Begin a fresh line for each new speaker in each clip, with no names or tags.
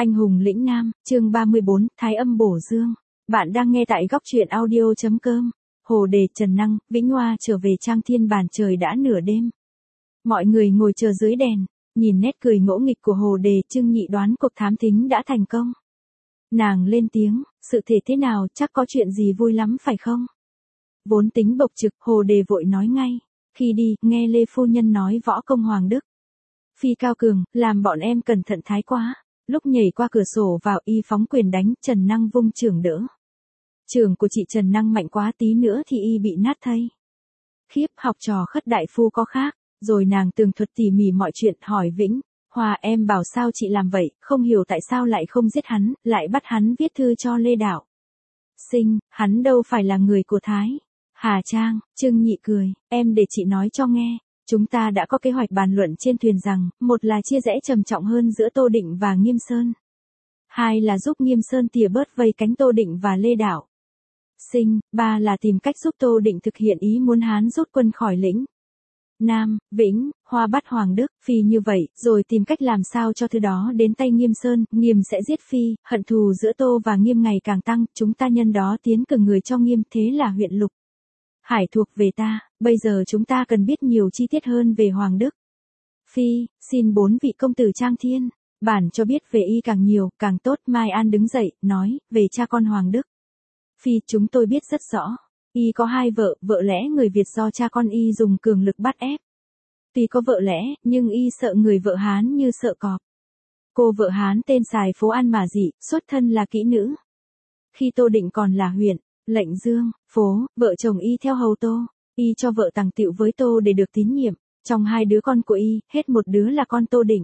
Anh hùng lĩnh nam, chương 34, Thái âm bổ dương. Bạn đang nghe tại góc truyện audio.com. Hồ Đề, Trần Năng, Vĩnh Hoa trở về Trang Thiên Bản, trời đã nửa đêm. Mọi người ngồi chờ dưới đèn, nhìn nét cười ngỗ nghịch của Hồ Đề, Trương Nhị đoán cuộc thám thính đã thành công. Nàng lên tiếng, sự thể thế nào, chắc có chuyện gì vui lắm phải không? Vốn tính bộc trực, Hồ Đề vội nói ngay. Khi đi, nghe Lê Phu Nhân nói võ công Hoàng Đức Phi cao cường, làm bọn em cẩn thận thái quá. Lúc nhảy qua cửa sổ vào y phóng quyền đánh, Trần Năng vung chưởng đỡ. Chưởng của chị Trần Năng mạnh quá, tí nữa thì y bị nát thây. Khiếp, học trò Khất đại phu có khác. Rồi nàng tường thuật tỉ mỉ mọi chuyện, hỏi Vĩnh Hoa, em bảo sao chị làm vậy, không hiểu tại sao lại không giết hắn, lại bắt hắn viết thư cho Lê Đạo Sinh, hắn đâu phải là người của Thái Hà Trang. Trương Nhị cười, em để chị nói cho nghe. Chúng ta đã có kế hoạch bàn luận trên thuyền rằng, một là chia rẽ trầm trọng hơn giữa Tô Định và Nghiêm Sơn. Hai là giúp Nghiêm Sơn tỉa bớt vây cánh Tô Định và Lê Đạo Sinh. Ba là tìm cách giúp Tô Định thực hiện ý muốn Hán rút quân khỏi lĩnh Nam. Vĩnh Hoa bắt Hoàng Đức Phi như vậy, rồi tìm cách làm sao cho thứ đó đến tay Nghiêm Sơn, Nghiêm sẽ giết Phi, hận thù giữa Tô và Nghiêm ngày càng tăng, chúng ta nhân đó tiến cử người cho Nghiêm, thế là huyện Lục Hải thuộc về ta. Bây giờ chúng ta cần biết nhiều chi tiết hơn về Hoàng Đức Phi, xin bốn vị công tử Trang Thiên Bản cho biết về y càng nhiều, càng tốt. Mai An đứng dậy, nói, về cha con Hoàng Đức Phi, chúng tôi biết rất rõ. Y có hai vợ, vợ lẽ người Việt do cha con y dùng cường lực bắt ép. Tuy có vợ lẽ, nhưng y sợ người vợ Hán như sợ cọp. Cô vợ Hán tên Sài Phố An mà dị, xuất thân là kỹ nữ. Khi Tô Định còn là huyện Lệnh Dương, Phố, vợ chồng y theo hầu Tô. Y cho vợ tàng tiệu với Tô để được tín nhiệm. Trong hai đứa con của y, hết một đứa là con Tô Định.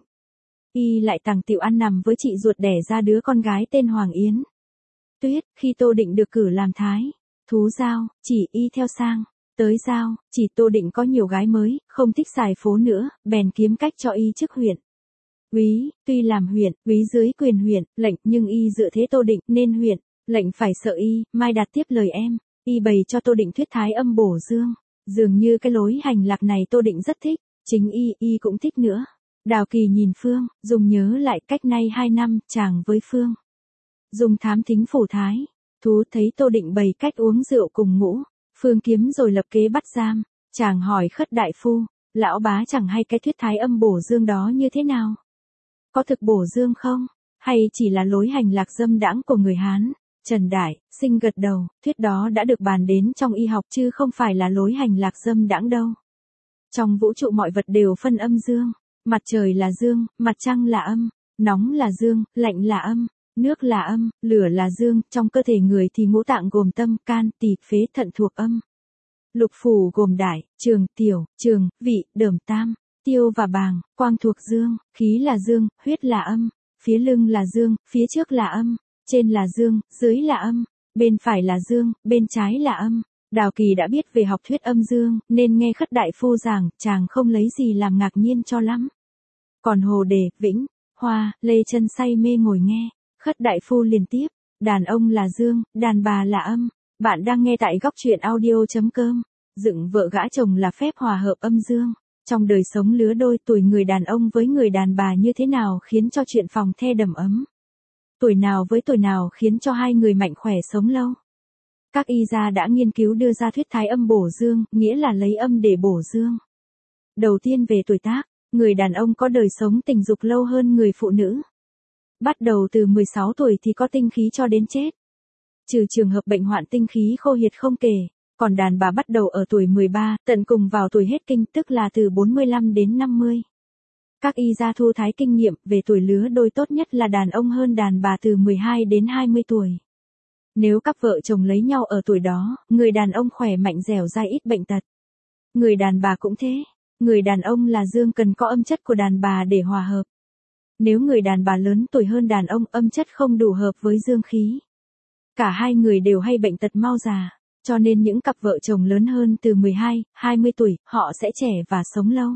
Y lại tàng tiệu ăn nằm với chị ruột đẻ ra đứa con gái tên Hoàng Yến Tuyết. Khi Tô Định được cử làm thái thú giao, chỉ y theo sang tới giao, chỉ Tô Định có nhiều gái mới, không thích Sài Phố nữa, bèn kiếm cách cho y chức huyện úy. Tuy làm huyện úy dưới quyền huyện Lệnh, nhưng y dựa thế Tô Định nên huyện Lệnh phải sợ y. Mai Đạt tiếp lời em, y bày cho Tô Định thuyết Thái âm bổ dương. Dường như cái lối hành lạc này Tô Định rất thích, chính y cũng thích nữa. Đào Kỳ nhìn Phương, dùng nhớ lại cách nay 2 năm, chàng với Phương dùng thám thính phủ Thái thú, thấy Tô Định bày cách uống rượu cùng ngũ Phương kiếm rồi lập kế bắt giam. Chàng hỏi Khất đại phu, lão bá chẳng hay cái thuyết Thái âm bổ dương đó như thế nào? Có thực bổ dương không? Hay chỉ là lối hành lạc dâm đãng của người Hán? Trần Đại Sinh gật đầu, thuyết đó đã được bàn đến trong y học chứ không phải là lối hành lạc dâm đãng đâu. Trong vũ trụ mọi vật đều phân âm dương, mặt trời là dương, mặt trăng là âm, nóng là dương, lạnh là âm, nước là âm, lửa là dương. Trong cơ thể người thì ngũ tạng gồm tâm, can, tỳ, phế, thận thuộc âm. Lục phủ gồm đại, trường, tiểu, trường, vị, đờm, tam, tiêu và bàng. Quang thuộc dương, khí là dương, huyết là âm, phía lưng là dương, phía trước là âm, trên là dương, dưới là âm, bên phải là dương, bên trái là âm. Đào Kỳ đã biết về học thuyết âm dương, nên nghe Khất đại phu giảng, chàng không lấy gì làm ngạc nhiên cho lắm. Còn Hồ Đề, Vĩnh Hoa, Lê Chân say mê ngồi nghe. Khất đại phu liền tiếp, đàn ông là dương, đàn bà là âm. Bạn đang nghe tại góc truyện audio.com. Dựng vợ gã chồng là phép hòa hợp âm dương. Trong đời sống lứa đôi, tuổi người đàn ông với người đàn bà như thế nào khiến cho chuyện phòng the đầm ấm? Tuổi nào với tuổi nào khiến cho hai người mạnh khỏe sống lâu? Các y gia đã nghiên cứu đưa ra thuyết Thái âm bổ dương, nghĩa là lấy âm để bổ dương. Đầu tiên về tuổi tác, người đàn ông có đời sống tình dục lâu hơn người phụ nữ. Bắt đầu từ 16 tuổi thì có tinh khí cho đến chết. Trừ trường hợp bệnh hoạn tinh khí khô hiệt không kể, còn đàn bà bắt đầu ở tuổi 13, tận cùng vào tuổi hết kinh, tức là từ 45 đến 50. Các y gia thu thái kinh nghiệm về tuổi lứa đôi tốt nhất là đàn ông hơn đàn bà từ 12 đến 20 tuổi. Nếu các vợ chồng lấy nhau ở tuổi đó, người đàn ông khỏe mạnh dẻo dai ít bệnh tật. Người đàn bà cũng thế. Người đàn ông là dương cần có âm chất của đàn bà để hòa hợp. Nếu người đàn bà lớn tuổi hơn đàn ông, âm chất không đủ hợp với dương khí. Cả hai người đều hay bệnh tật mau già, cho nên những cặp vợ chồng lớn hơn từ 12, 20 tuổi, họ sẽ trẻ và sống lâu.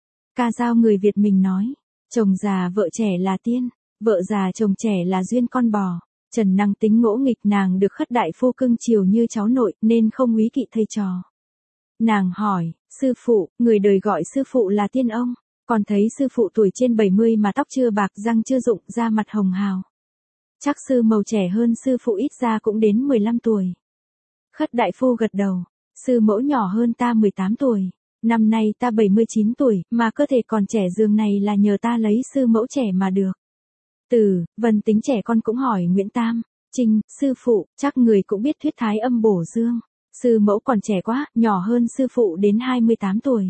Ca dao người Việt mình nói, chồng già vợ trẻ là tiên, vợ già chồng trẻ là duyên con bò. Trần Năng tính ngỗ nghịch, nàng được Khất đại phu cưng chiều như cháu nội nên không úy kỵ thầy trò. Nàng hỏi, sư phụ, người đời gọi sư phụ là tiên ông. Còn thấy sư phụ tuổi trên 70 mà tóc chưa bạc, răng chưa rụng, da mặt hồng hào. Chắc sư mẫu trẻ hơn sư phụ ít ra cũng đến 15 tuổi. Khất đại phu gật đầu. Sư mẫu nhỏ hơn ta 18 tuổi. Năm nay ta 79 tuổi, mà cơ thể còn trẻ dường này là nhờ ta lấy sư mẫu trẻ mà được. Vân tính trẻ con cũng hỏi Nguyễn Tam. Trinh, sư phụ, chắc người cũng biết thuyết thái âm bổ dương. Sư mẫu còn trẻ quá, nhỏ hơn sư phụ đến 28 tuổi.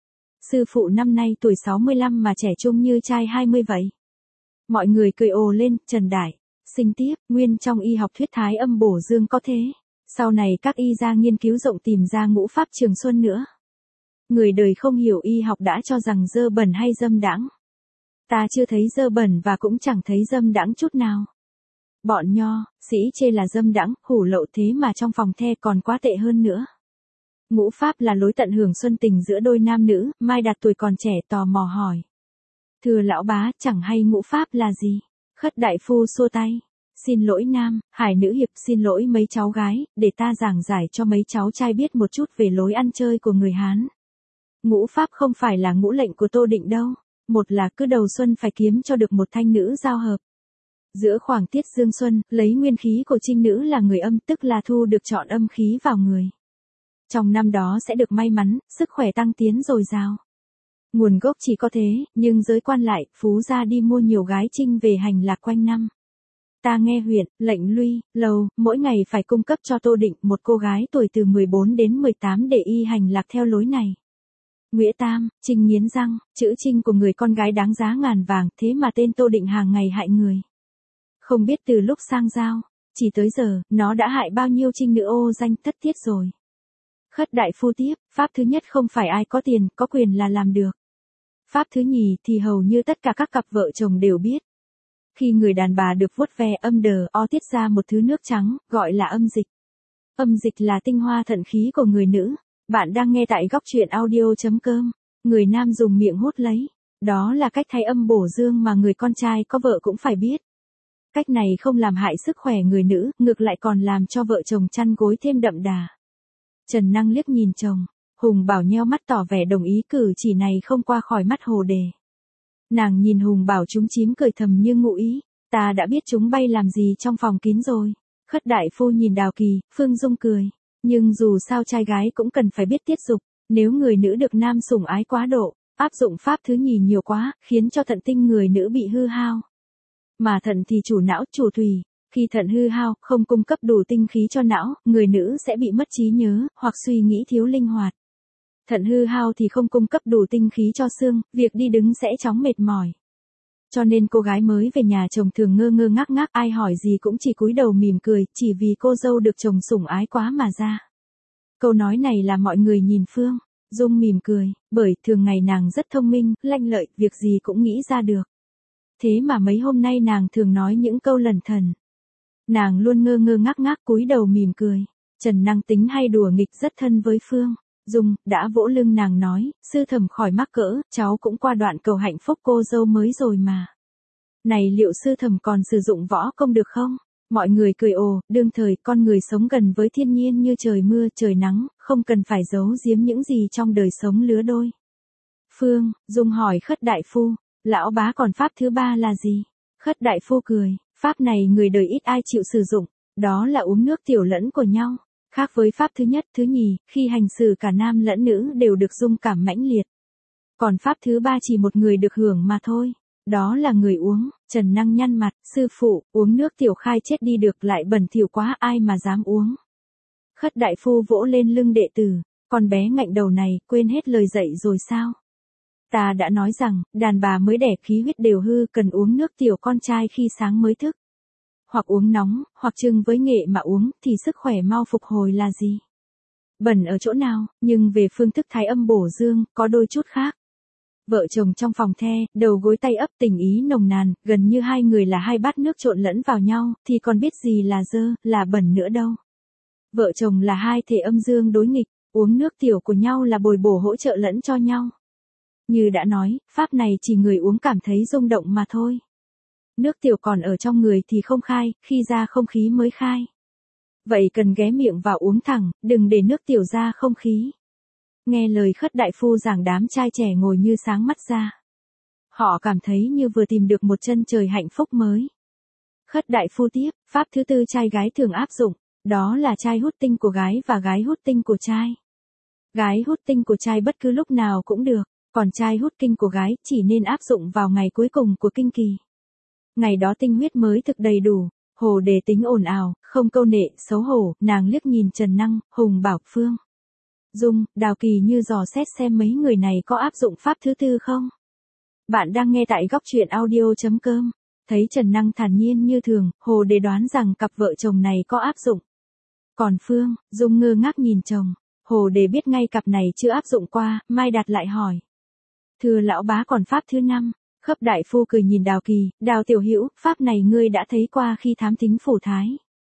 Sư phụ năm nay tuổi 65 mà trẻ trung như trai 20 vậy. Mọi người cười ồ lên, Trần Đại. Sinh tiếp, nguyên trong y học thuyết thái âm bổ dương có thế. Sau này các y gia nghiên cứu rộng tìm ra ngũ pháp trường xuân nữa. Người đời không hiểu y học đã cho rằng dơ bẩn hay dâm đãng. Ta chưa thấy dơ bẩn và cũng chẳng thấy dâm đãng chút nào. Bọn nho, sĩ chê là dâm đãng, hủ lậu thế mà trong phòng the còn quá tệ hơn nữa. Ngũ pháp là lối tận hưởng xuân tình giữa đôi nam nữ, Mai Đạt tuổi còn trẻ tò mò hỏi. Thưa lão bá, chẳng hay ngũ pháp là gì? Khất đại phu xua tay. Xin lỗi nam, Hải nữ hiệp xin lỗi mấy cháu gái, để ta giảng giải cho mấy cháu trai biết một chút về lối ăn chơi của người Hán. Ngũ pháp không phải là ngũ lệnh của Tô Định đâu. Một là cứ đầu xuân phải kiếm cho được một thanh nữ giao hợp. Giữa khoảng tiết dương xuân, lấy nguyên khí của trinh nữ là người âm, tức là thu được chọn âm khí vào người. Trong năm đó sẽ được may mắn, sức khỏe tăng tiến dồi dào. Nguồn gốc chỉ có thế, nhưng giới quan lại, phú gia đi mua nhiều gái trinh về hành lạc quanh năm. Ta nghe huyện, lệnh Luy, Lầu, mỗi ngày phải cung cấp cho Tô Định một cô gái tuổi từ 14 đến 18 để y hành lạc theo lối này. Nghĩa Tam, Trinh nghiến răng, chữ Trinh của người con gái đáng giá ngàn vàng, thế mà tên Tô Định hàng ngày hại người. Không biết từ lúc sang giao, chỉ tới giờ, nó đã hại bao nhiêu trinh nữ ô danh thất tiết rồi. Khất đại phu tiếp, pháp thứ nhất không phải ai có tiền, có quyền là làm được. Pháp thứ nhì thì hầu như tất cả các cặp vợ chồng đều biết. Khi người đàn bà được vuốt ve âm đờ o tiết ra một thứ nước trắng, gọi là âm dịch. Âm dịch là tinh hoa thận khí của người nữ. Bạn đang nghe tại góc truyện audio.com. Người nam dùng miệng hút lấy. Đó là cách thái âm bổ dương mà người con trai có vợ cũng phải biết. Cách này không làm hại sức khỏe người nữ, ngược lại còn làm cho vợ chồng chăn gối thêm đậm đà. Trần Năng liếc nhìn chồng. Hùng Bảo nheo mắt tỏ vẻ đồng ý, cử chỉ này không qua khỏi mắt Hồ Đề. Nàng nhìn Hùng Bảo chúng chím cười thầm như ngụ ý. Ta đã biết chúng bay làm gì trong phòng kín rồi. Khất đại phu nhìn Đào Kỳ, Phương Dung cười. Nhưng dù sao trai gái cũng cần phải biết tiết dục. Nếu người nữ được nam sủng ái quá độ, áp dụng pháp thứ nhì nhiều quá, khiến cho thận tinh người nữ bị hư hao. Mà thận thì chủ não, chủ thủy. Khi thận hư hao, không cung cấp đủ tinh khí cho não, người nữ sẽ bị mất trí nhớ, hoặc suy nghĩ thiếu linh hoạt. Thận hư hao thì không cung cấp đủ tinh khí cho xương, việc đi đứng sẽ chóng mệt mỏi. Cho nên cô gái mới về nhà chồng thường ngơ ngơ ngác ngác, ai hỏi gì cũng chỉ cúi đầu mỉm cười, chỉ vì cô dâu được chồng sủng ái quá mà ra. Câu nói này là mọi người nhìn Phương Dung mỉm cười, bởi thường ngày nàng rất thông minh, lanh lợi, việc gì cũng nghĩ ra được. Thế mà mấy hôm nay nàng thường nói những câu lẩn thẩn. Nàng luôn ngơ ngơ ngác ngác cúi đầu mỉm cười. Trần Năng tính hay đùa nghịch rất thân với Phương Dung, đã vỗ lưng nàng nói, sư thẩm khỏi mắc cỡ, cháu cũng qua đoạn cầu hạnh phúc cô dâu mới rồi mà. Này liệu sư thẩm còn sử dụng võ công được không? Mọi người cười ồ, đương thời con người sống gần với thiên nhiên như trời mưa, trời nắng, không cần phải giấu giếm những gì trong đời sống lứa đôi. Phương Dung hỏi Khất đại phu, lão bá còn pháp thứ ba là gì? Khất đại phu cười, pháp này người đời ít ai chịu sử dụng, đó là uống nước tiểu lẫn của nhau. Khác với pháp thứ nhất, thứ nhì, khi hành xử cả nam lẫn nữ đều được dung cảm mãnh liệt. Còn pháp thứ ba chỉ một người được hưởng mà thôi. Đó là người uống. Trần Năng nhăn mặt, sư phụ, uống nước tiểu khai chết đi được, lại bẩn thỉu quá, ai mà dám uống. Khất đại phu vỗ lên lưng đệ tử, con bé ngạnh đầu này, quên hết lời dạy rồi sao? Ta đã nói rằng, đàn bà mới đẻ khí huyết đều hư, cần uống nước tiểu con trai khi sáng mới thức. Hoặc uống nóng, hoặc chưng với nghệ mà uống, thì sức khỏe mau phục hồi là gì? Bẩn ở chỗ nào, nhưng về phương thức thái âm bổ dương, có đôi chút khác. Vợ chồng trong phòng the, đầu gối tay ấp tình ý nồng nàn, gần như hai người là hai bát nước trộn lẫn vào nhau, thì còn biết gì là dơ, là bẩn nữa đâu. Vợ chồng là hai thể âm dương đối nghịch, uống nước tiểu của nhau là bồi bổ hỗ trợ lẫn cho nhau. Như đã nói, pháp này chỉ người uống cảm thấy rung động mà thôi. Nước tiểu còn ở trong người thì không khai, khi ra không khí mới khai. Vậy cần ghé miệng vào uống thẳng, đừng để nước tiểu ra không khí. Nghe lời Khất đại phu giảng, đám trai trẻ ngồi như sáng mắt ra. Họ cảm thấy như vừa tìm được một chân trời hạnh phúc mới. Khất đại phu tiếp, pháp thứ tư trai gái thường áp dụng, đó là trai hút tinh của gái và gái hút tinh của trai. Gái hút tinh của trai bất cứ lúc nào cũng được, còn trai hút kinh của gái chỉ nên áp dụng vào ngày cuối cùng của kinh kỳ. Ngày đó tinh huyết mới thực đầy đủ. Hồ Đề tính ồn ào, không câu nệ, xấu hổ, nàng liếc nhìn Trần Năng, Hùng Bảo, Phương Dung, Đào Kỳ như dò xét xem mấy người này có áp dụng pháp thứ tư không. Bạn đang nghe tại góc truyện audio.com. Thấy Trần Năng thản nhiên như thường, Hồ Đề đoán rằng cặp vợ chồng này có áp dụng. Còn Phương Dung ngơ ngác nhìn chồng, Hồ Đề biết ngay cặp này chưa áp dụng qua, Mai Đạt lại hỏi. Thưa lão bá còn pháp thứ năm. Khấp đại phu cười nhìn Đào Kỳ, Đào tiểu hữu, pháp này ngươi đã thấy qua khi thám thính phủ thái.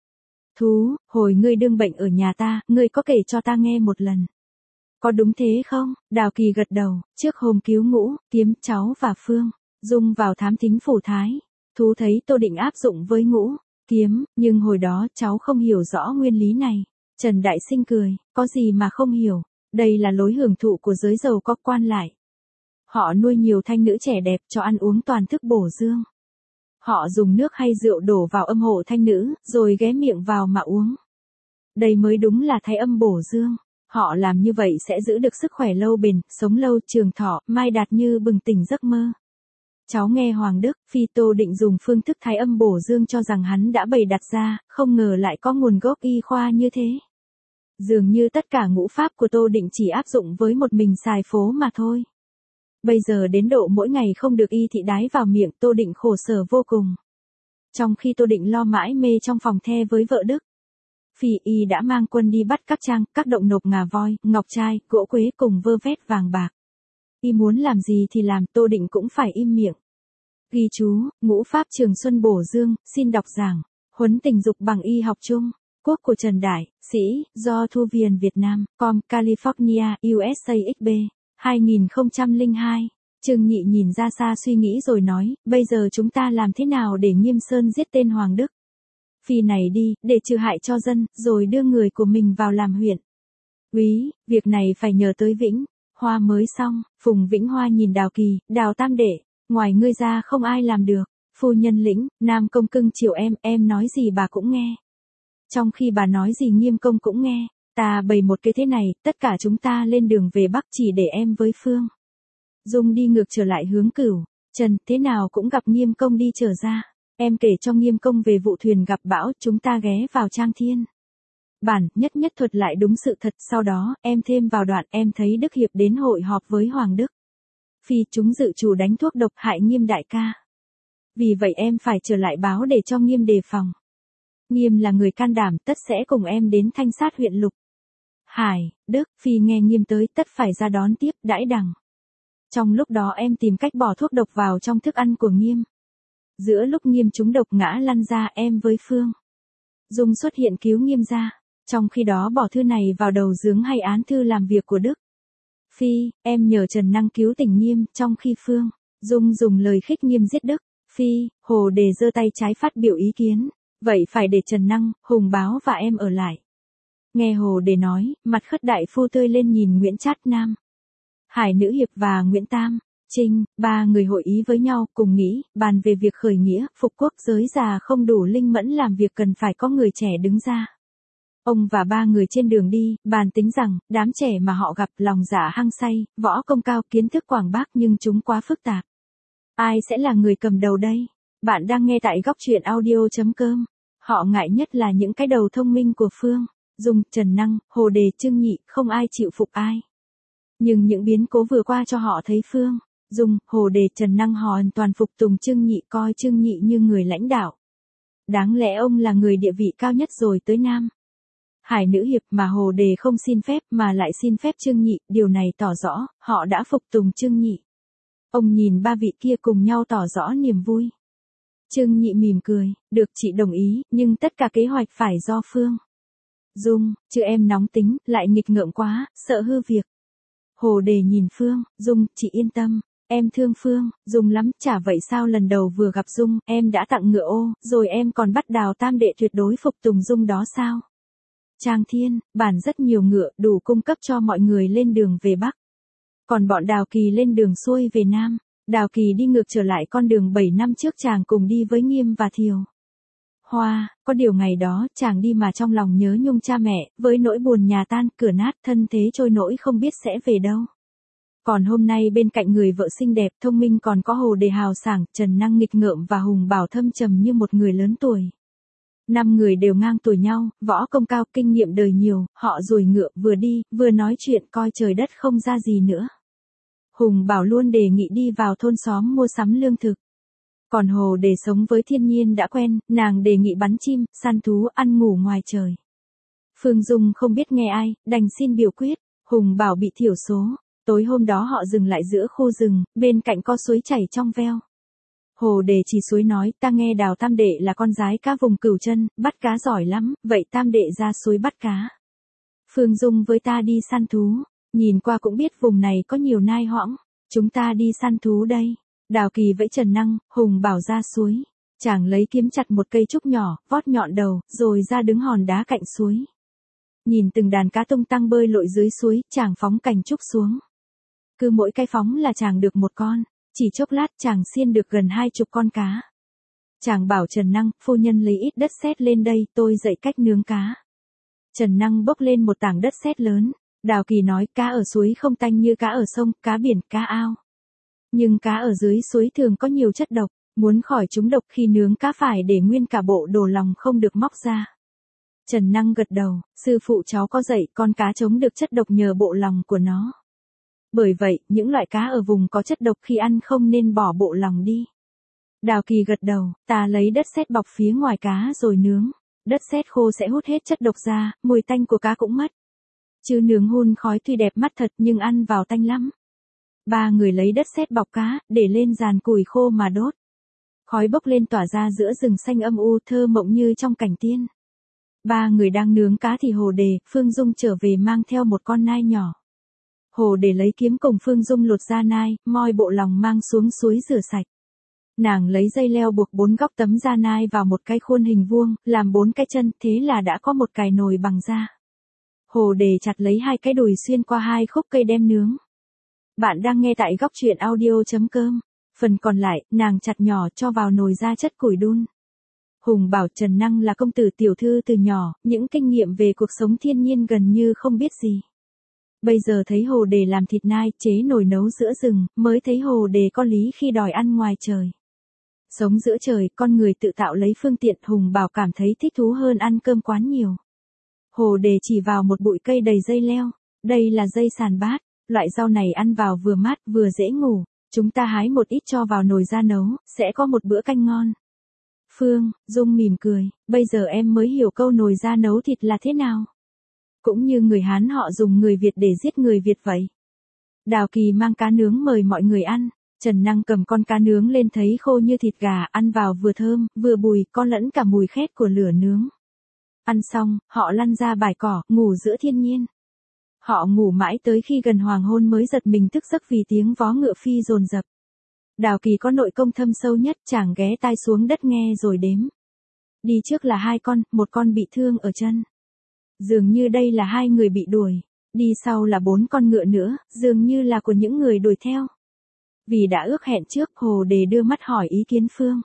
Thú, hồi ngươi đương bệnh ở nhà ta, ngươi có kể cho ta nghe một lần. Có đúng thế không? Đào Kỳ gật đầu, trước hôm cứu Ngũ, Kiếm, cháu và Phương Dung vào thám thính phủ thái. Thú thấy Tô Định áp dụng với Ngũ, Kiếm, nhưng hồi đó cháu không hiểu rõ nguyên lý này. Trần Đại Sinh cười, có gì mà không hiểu, đây là lối hưởng thụ của giới giàu có quan lại. Họ nuôi nhiều thanh nữ trẻ đẹp cho ăn uống toàn thức bổ dương. Họ dùng nước hay rượu đổ vào âm hộ thanh nữ, rồi ghé miệng vào mà uống. Đây mới đúng là thái âm bổ dương. Họ làm như vậy sẽ giữ được sức khỏe lâu bền, sống lâu trường thọ. Mai Đạt như bừng tỉnh giấc mơ. Cháu nghe Hoàng Đức, Phi Tô Định dùng phương thức thái âm bổ dương cho rằng hắn đã bày đặt ra, không ngờ lại có nguồn gốc y khoa như thế. Dường như tất cả ngũ pháp của Tô Định chỉ áp dụng với một mình xài phố mà thôi. Bây giờ đến độ mỗi ngày không được y thị đái vào miệng, Tô Định khổ sở vô cùng. Trong khi Tô Định lo mãi mê trong phòng the với vợ Đức, Phi y đã mang quân đi bắt các trang, các động nộp ngà voi, ngọc trai, gỗ quế cùng vơ vét vàng bạc. Y muốn làm gì thì làm, Tô Định cũng phải im miệng. Ghi chú, ngũ pháp Trường Xuân bổ dương, xin đọc giảng, huấn tình dục bằng y học chung, quốc của Trần Đại, sĩ, do Thu Viền Việt Nam, com, California, USA XB. 2002, Trương Nhị nhìn ra xa suy nghĩ rồi nói, bây giờ chúng ta làm thế nào để Nghiêm Sơn giết tên Hoàng Đức? Phi này đi, để trừ hại cho dân, rồi đưa người của mình vào làm huyện. Úy, việc này phải nhờ tới Vĩnh Hoa mới xong. Phùng Vĩnh Hoa nhìn Đào Kỳ, Đào tam đệ, ngoài ngươi ra không ai làm được. Phu nhân Lĩnh, Nam công cưng chiều em nói gì bà cũng nghe. Trong khi bà nói gì Nghiêm công cũng nghe. Ta bày một cái thế này, tất cả chúng ta lên đường về Bắc chỉ để em với Phương Dung đi ngược trở lại hướng Cửu Trần, thế nào cũng gặp Nghiêm công đi trở ra. Em kể cho Nghiêm công về vụ thuyền gặp bão, chúng ta ghé vào Trang Thiên Bản, nhất thuật lại đúng sự thật, sau đó, em thêm vào đoạn em thấy Đức Hiệp đến hội họp với Hoàng Đức. Phi chúng dự chủ đánh thuốc độc hại Nghiêm đại ca. Vì vậy em phải trở lại báo để cho Nghiêm đề phòng. Nghiêm là người can đảm, tất sẽ cùng em đến thanh sát huyện Lục Hải, Đức. Phi nghe Nghiêm tới tất phải ra đón tiếp, đãi đằng. Trong lúc đó em tìm cách bỏ thuốc độc vào trong thức ăn của Nghiêm. Giữa lúc Nghiêm trúng độc ngã lăn ra, em với Phương Dung xuất hiện cứu Nghiêm ra. Trong khi đó bỏ thư này vào đầu giướng hay án thư làm việc của Đức. Phi, em nhờ Trần Năng cứu tỉnh Nghiêm, trong khi Phương Dung dùng lời khích Nghiêm giết Đức. Phi, Hồ Đề giơ tay trái phát biểu ý kiến. Vậy phải để Trần Năng, Hùng Báo và em ở lại. Nghe Hồ Đề nói, mặt Khất đại phu tươi lên nhìn Nguyễn Trát Nam, Hải Nữ Hiệp và Nguyễn Tam Trinh, ba người hội ý với nhau, cùng nghĩ, bàn về việc khởi nghĩa, phục quốc. Giới già không đủ linh mẫn làm việc, cần phải có người trẻ đứng ra. Ông và ba người trên đường đi, bàn tính rằng, đám trẻ mà họ gặp lòng dạ hăng say, võ công cao, kiến thức quảng bác nhưng chúng quá phức tạp. Ai sẽ là người cầm đầu đây? Bạn đang nghe tại góc truyện audio.com. Họ ngại nhất là những cái đầu thông minh của Phương Dung, Trần Năng, Hồ Đề, Trương Nhị, không ai chịu phục ai. Nhưng những biến cố vừa qua cho họ thấy Phương Dung, Hồ Đề, Trần Năng hoàn toàn phục tùng Trương Nhị, coi Trương Nhị như người lãnh đạo. Đáng lẽ ông là người địa vị cao nhất rồi tới Nam Hải Nữ Hiệp, mà Hồ Đề không xin phép mà lại xin phép Trương Nhị, điều này tỏ rõ, họ đã phục tùng Trương Nhị. Ông nhìn ba vị kia cùng nhau tỏ rõ niềm vui. Trương Nhị mỉm cười, được chị đồng ý, nhưng tất cả kế hoạch phải do Phương Dung, chứ em nóng tính, lại nghịch ngợm quá, sợ hư việc. Hồ Đề nhìn Phương Dung, chị yên tâm, em thương Phương Dung lắm, chả vậy sao lần đầu vừa gặp Dung, em đã tặng ngựa ô, rồi em còn bắt Đào tam đệ tuyệt đối phục tùng Dung đó sao? Trang Thiên Bản rất nhiều ngựa, đủ cung cấp cho mọi người lên đường về Bắc. Còn bọn Đào Kỳ lên đường xuôi về Nam. Đào Kỳ đi ngược trở lại con đường 7 năm trước chàng cùng đi với Nghiêm và Thiều. Hoa, có điều ngày đó chàng đi mà trong lòng nhớ nhung cha mẹ, với nỗi buồn nhà tan cửa nát thân thế trôi nổi không biết sẽ về đâu. Còn hôm nay bên cạnh người vợ xinh đẹp thông minh còn có Hồ Đề hào sảng, Trần Năng nghịch ngợm và Hùng Bảo thâm trầm như một người lớn tuổi. 5 người đều ngang tuổi nhau, võ công cao, kinh nghiệm đời nhiều, họ ruồi ngựa vừa đi, vừa nói chuyện coi trời đất không ra gì nữa. Hùng Bảo luôn đề nghị đi vào thôn xóm mua sắm lương thực. Còn Hồ Đề sống với thiên nhiên đã quen, nàng đề nghị bắn chim, săn thú, ăn ngủ ngoài trời. Phương Dung không biết nghe ai, đành xin biểu quyết, Hùng Bảo bị thiểu số. Tối hôm đó họ dừng lại giữa khu rừng, bên cạnh có suối chảy trong veo. Hồ Đề chỉ suối nói, ta nghe Đào Tam Đệ là con gái cá vùng Cửu Chân, bắt cá giỏi lắm, vậy Tam Đệ ra suối bắt cá. Phương Dung với ta đi săn thú, nhìn qua cũng biết vùng này có nhiều nai hoãng, chúng ta đi săn thú đây. Đào Kỳ vẫy Trần Năng, Hùng Bảo ra suối. Chàng lấy kiếm chặt một cây trúc nhỏ, vót nhọn đầu, rồi ra đứng hòn đá cạnh suối. Nhìn từng đàn cá tung tăng bơi lội dưới suối, chàng phóng cành trúc xuống. Cứ mỗi cái phóng là chàng được một con, chỉ chốc lát chàng xiên được gần 20 con cá. Chàng bảo Trần Năng, phu nhân lấy ít đất sét lên đây, tôi dạy cách nướng cá. Trần Năng bốc lên một tảng đất sét lớn, Đào Kỳ nói cá ở suối không tanh như cá ở sông, cá biển, cá ao. Nhưng cá ở dưới suối thường có nhiều chất độc, muốn khỏi chúng độc khi nướng cá phải để nguyên cả bộ đồ lòng không được móc ra. Trần Năng gật đầu, sư phụ cháu có dạy con cá chống được chất độc nhờ bộ lòng của nó. Bởi vậy, những loại cá ở vùng có chất độc khi ăn không nên bỏ bộ lòng đi. Đào Kỳ gật đầu, ta lấy đất sét bọc phía ngoài cá rồi nướng. Đất sét khô sẽ hút hết chất độc ra, mùi tanh của cá cũng mất. Chứ nướng hun khói tuy đẹp mắt thật nhưng ăn vào tanh lắm. 3 người lấy đất sét bọc cá, để lên giàn củi khô mà đốt. Khói bốc lên tỏa ra giữa rừng xanh âm u thơ mộng như trong cảnh tiên. 3 người đang nướng cá thì Hồ Đề, Phương Dung trở về mang theo một con nai nhỏ. Hồ Đề lấy kiếm cùng Phương Dung lột ra nai, moi bộ lòng mang xuống suối rửa sạch. Nàng lấy dây leo buộc 4 góc tấm da nai vào một cái khuôn hình vuông, làm 4 cái chân, thế là đã có một cài nồi bằng da. Hồ Đề chặt lấy 2 cái đùi xuyên qua 2 khúc cây đem nướng. Bạn đang nghe tại góc truyện audio.com. Phần còn lại, nàng chặt nhỏ cho vào nồi ra chất củi đun. Hùng Bảo Trần Năng là công tử tiểu thư từ nhỏ, những kinh nghiệm về cuộc sống thiên nhiên gần như không biết gì. Bây giờ thấy Hồ Đề làm thịt nai, chế nồi nấu giữa rừng, mới thấy Hồ Đề có lý khi đòi ăn ngoài trời. Sống giữa trời, con người tự tạo lấy phương tiện, Hùng Bảo cảm thấy thích thú hơn ăn cơm quán nhiều. Hồ Đề chỉ vào một bụi cây đầy dây leo, đây là dây sàn bát, loại rau này ăn vào vừa mát vừa dễ ngủ, chúng ta hái một ít cho vào nồi ra nấu, sẽ có một bữa canh ngon. Phương Dung mỉm cười, bây giờ em mới hiểu câu nồi ra nấu thịt là thế nào. Cũng như người Hán họ dùng người Việt để giết người Việt vậy. Đào Kỳ mang cá nướng mời mọi người ăn, Trần Năng cầm con cá nướng lên thấy khô như thịt gà, ăn vào vừa thơm, vừa bùi, có lẫn cả mùi khét của lửa nướng. Ăn xong, họ lăn ra bãi cỏ, ngủ giữa thiên nhiên. Họ ngủ mãi tới khi gần hoàng hôn mới giật mình thức giấc vì tiếng vó ngựa phi dồn dập. Đào Kỳ có nội công thâm sâu nhất, chàng ghé tai xuống đất nghe rồi đếm. Đi trước là 2 con, một con bị thương ở chân. Dường như đây là 2 người bị đuổi. Đi sau là 4 con ngựa nữa, dường như là của những người đuổi theo. Vì đã ước hẹn trước, Hồ Đề đưa mắt hỏi ý kiến Phương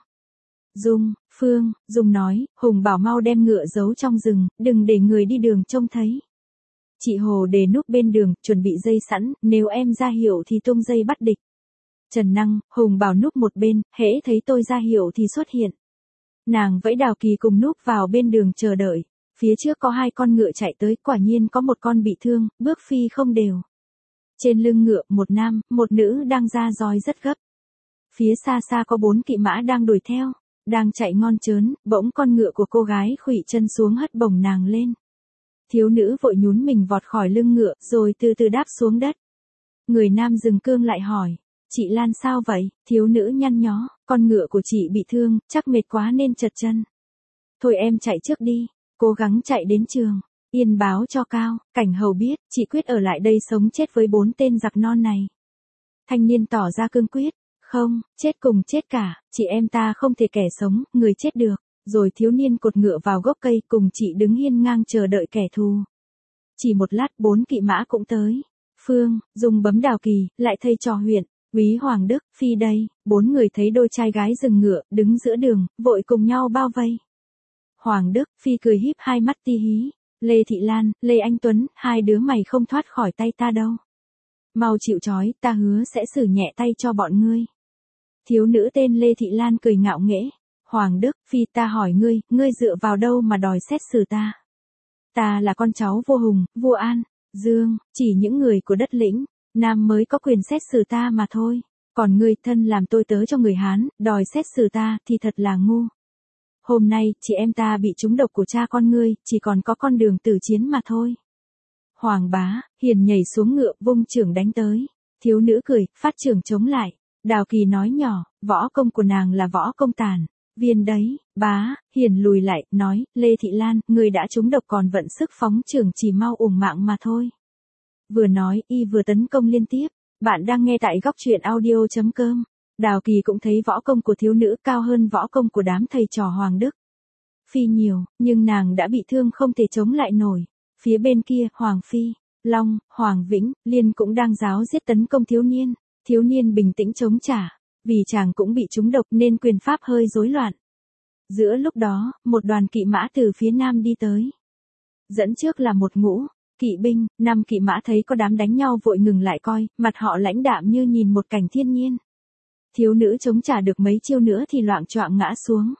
Dung nói, Hùng Bảo mau đem ngựa giấu trong rừng, đừng để người đi đường trông thấy. Chị Hồ Đề núp bên đường, chuẩn bị dây sẵn, nếu em ra hiệu thì tung dây bắt địch. Trần Năng, Hùng Bảo núp một bên, hễ thấy tôi ra hiệu thì xuất hiện. Nàng vẫy Đào Kỳ cùng núp vào bên đường chờ đợi. Phía trước có 2 con ngựa chạy tới, quả nhiên có một con bị thương, bước phi không đều. Trên lưng ngựa, một nam, một nữ đang ra roi rất gấp. Phía xa xa có 4 kỵ mã đang đuổi theo, đang chạy ngon chớn, bỗng con ngựa của cô gái khuỵu chân xuống hất bổng nàng lên. Thiếu nữ vội nhún mình vọt khỏi lưng ngựa, rồi từ từ đáp xuống đất. Người nam dừng cương lại hỏi, chị Lan sao vậy? Thiếu nữ nhăn nhó, con ngựa của chị bị thương, chắc mệt quá nên trật chân. Thôi em chạy trước đi, cố gắng chạy đến trường, yên báo cho Cao, Cảnh Hầu biết, chị quyết ở lại đây sống chết với 4 tên giặc non này. Thanh niên tỏ ra cương quyết, không, chết cùng chết cả, chị em ta không thể kẻ sống, người chết được. Rồi thiếu niên cột ngựa vào gốc cây cùng chị đứng hiên ngang chờ đợi kẻ thù. Chỉ một lát 4 kỵ mã cũng tới. Phương Dung bấm Đào Kỳ, lại thầy trò huyện, Úy Hoàng Đức, Phi đây. 4 người thấy đôi trai gái dừng ngựa, đứng giữa đường, vội cùng nhau bao vây. Hoàng Đức, Phi cười híp hai mắt ti hí. Lê Thị Lan, Lê Anh Tuấn, hai đứa mày không thoát khỏi tay ta đâu. Mau chịu trói, ta hứa sẽ xử nhẹ tay cho bọn ngươi. Thiếu nữ tên Lê Thị Lan cười ngạo nghễ. Hoàng Đức, Phi, ta hỏi ngươi dựa vào đâu mà đòi xét xử ta? Ta là con cháu vua Hùng, vua An, Dương, chỉ những người của đất lĩnh, Nam mới có quyền xét xử ta mà thôi. Còn ngươi thân làm tôi tớ cho người Hán, đòi xét xử ta thì thật là ngu. Hôm nay, chị em ta bị trúng độc của cha con ngươi, chỉ còn có con đường tử chiến mà thôi. Hoàng Bá, Hiền nhảy xuống ngựa vung chưởng đánh tới. Thiếu nữ cười, phát chưởng chống lại. Đào Kỳ nói nhỏ, võ công của nàng là võ công tàn. Viên đấy, Bá, Hiền lùi lại, nói, Lê Thị Lan, ngươi đã trúng độc còn vận sức phóng chưởng chỉ mau uổng mạng mà thôi. Vừa nói, y vừa tấn công liên tiếp. Bạn đang nghe tại góc truyện audio.com. Đào Kỳ cũng thấy võ công của thiếu nữ cao hơn võ công của đám thầy trò Hoàng Đức. Phi nhiều, nhưng nàng đã bị thương không thể chống lại nổi. Phía bên kia, Hoàng Phi, Long, Hoàng Vĩnh, Liên cũng đang giáo giết tấn công thiếu niên. Thiếu niên bình tĩnh chống trả, vì chàng cũng bị trúng độc nên quyền pháp hơi rối loạn. Giữa lúc đó, một đoàn kỵ mã từ phía nam đi tới. Dẫn trước là một ngũ kỵ binh, 5 kỵ mã thấy có đám đánh nhau vội ngừng lại coi, mặt họ lãnh đạm như nhìn một cảnh thiên nhiên. Thiếu nữ chống trả được mấy chiêu nữa thì loạng choạng ngã xuống.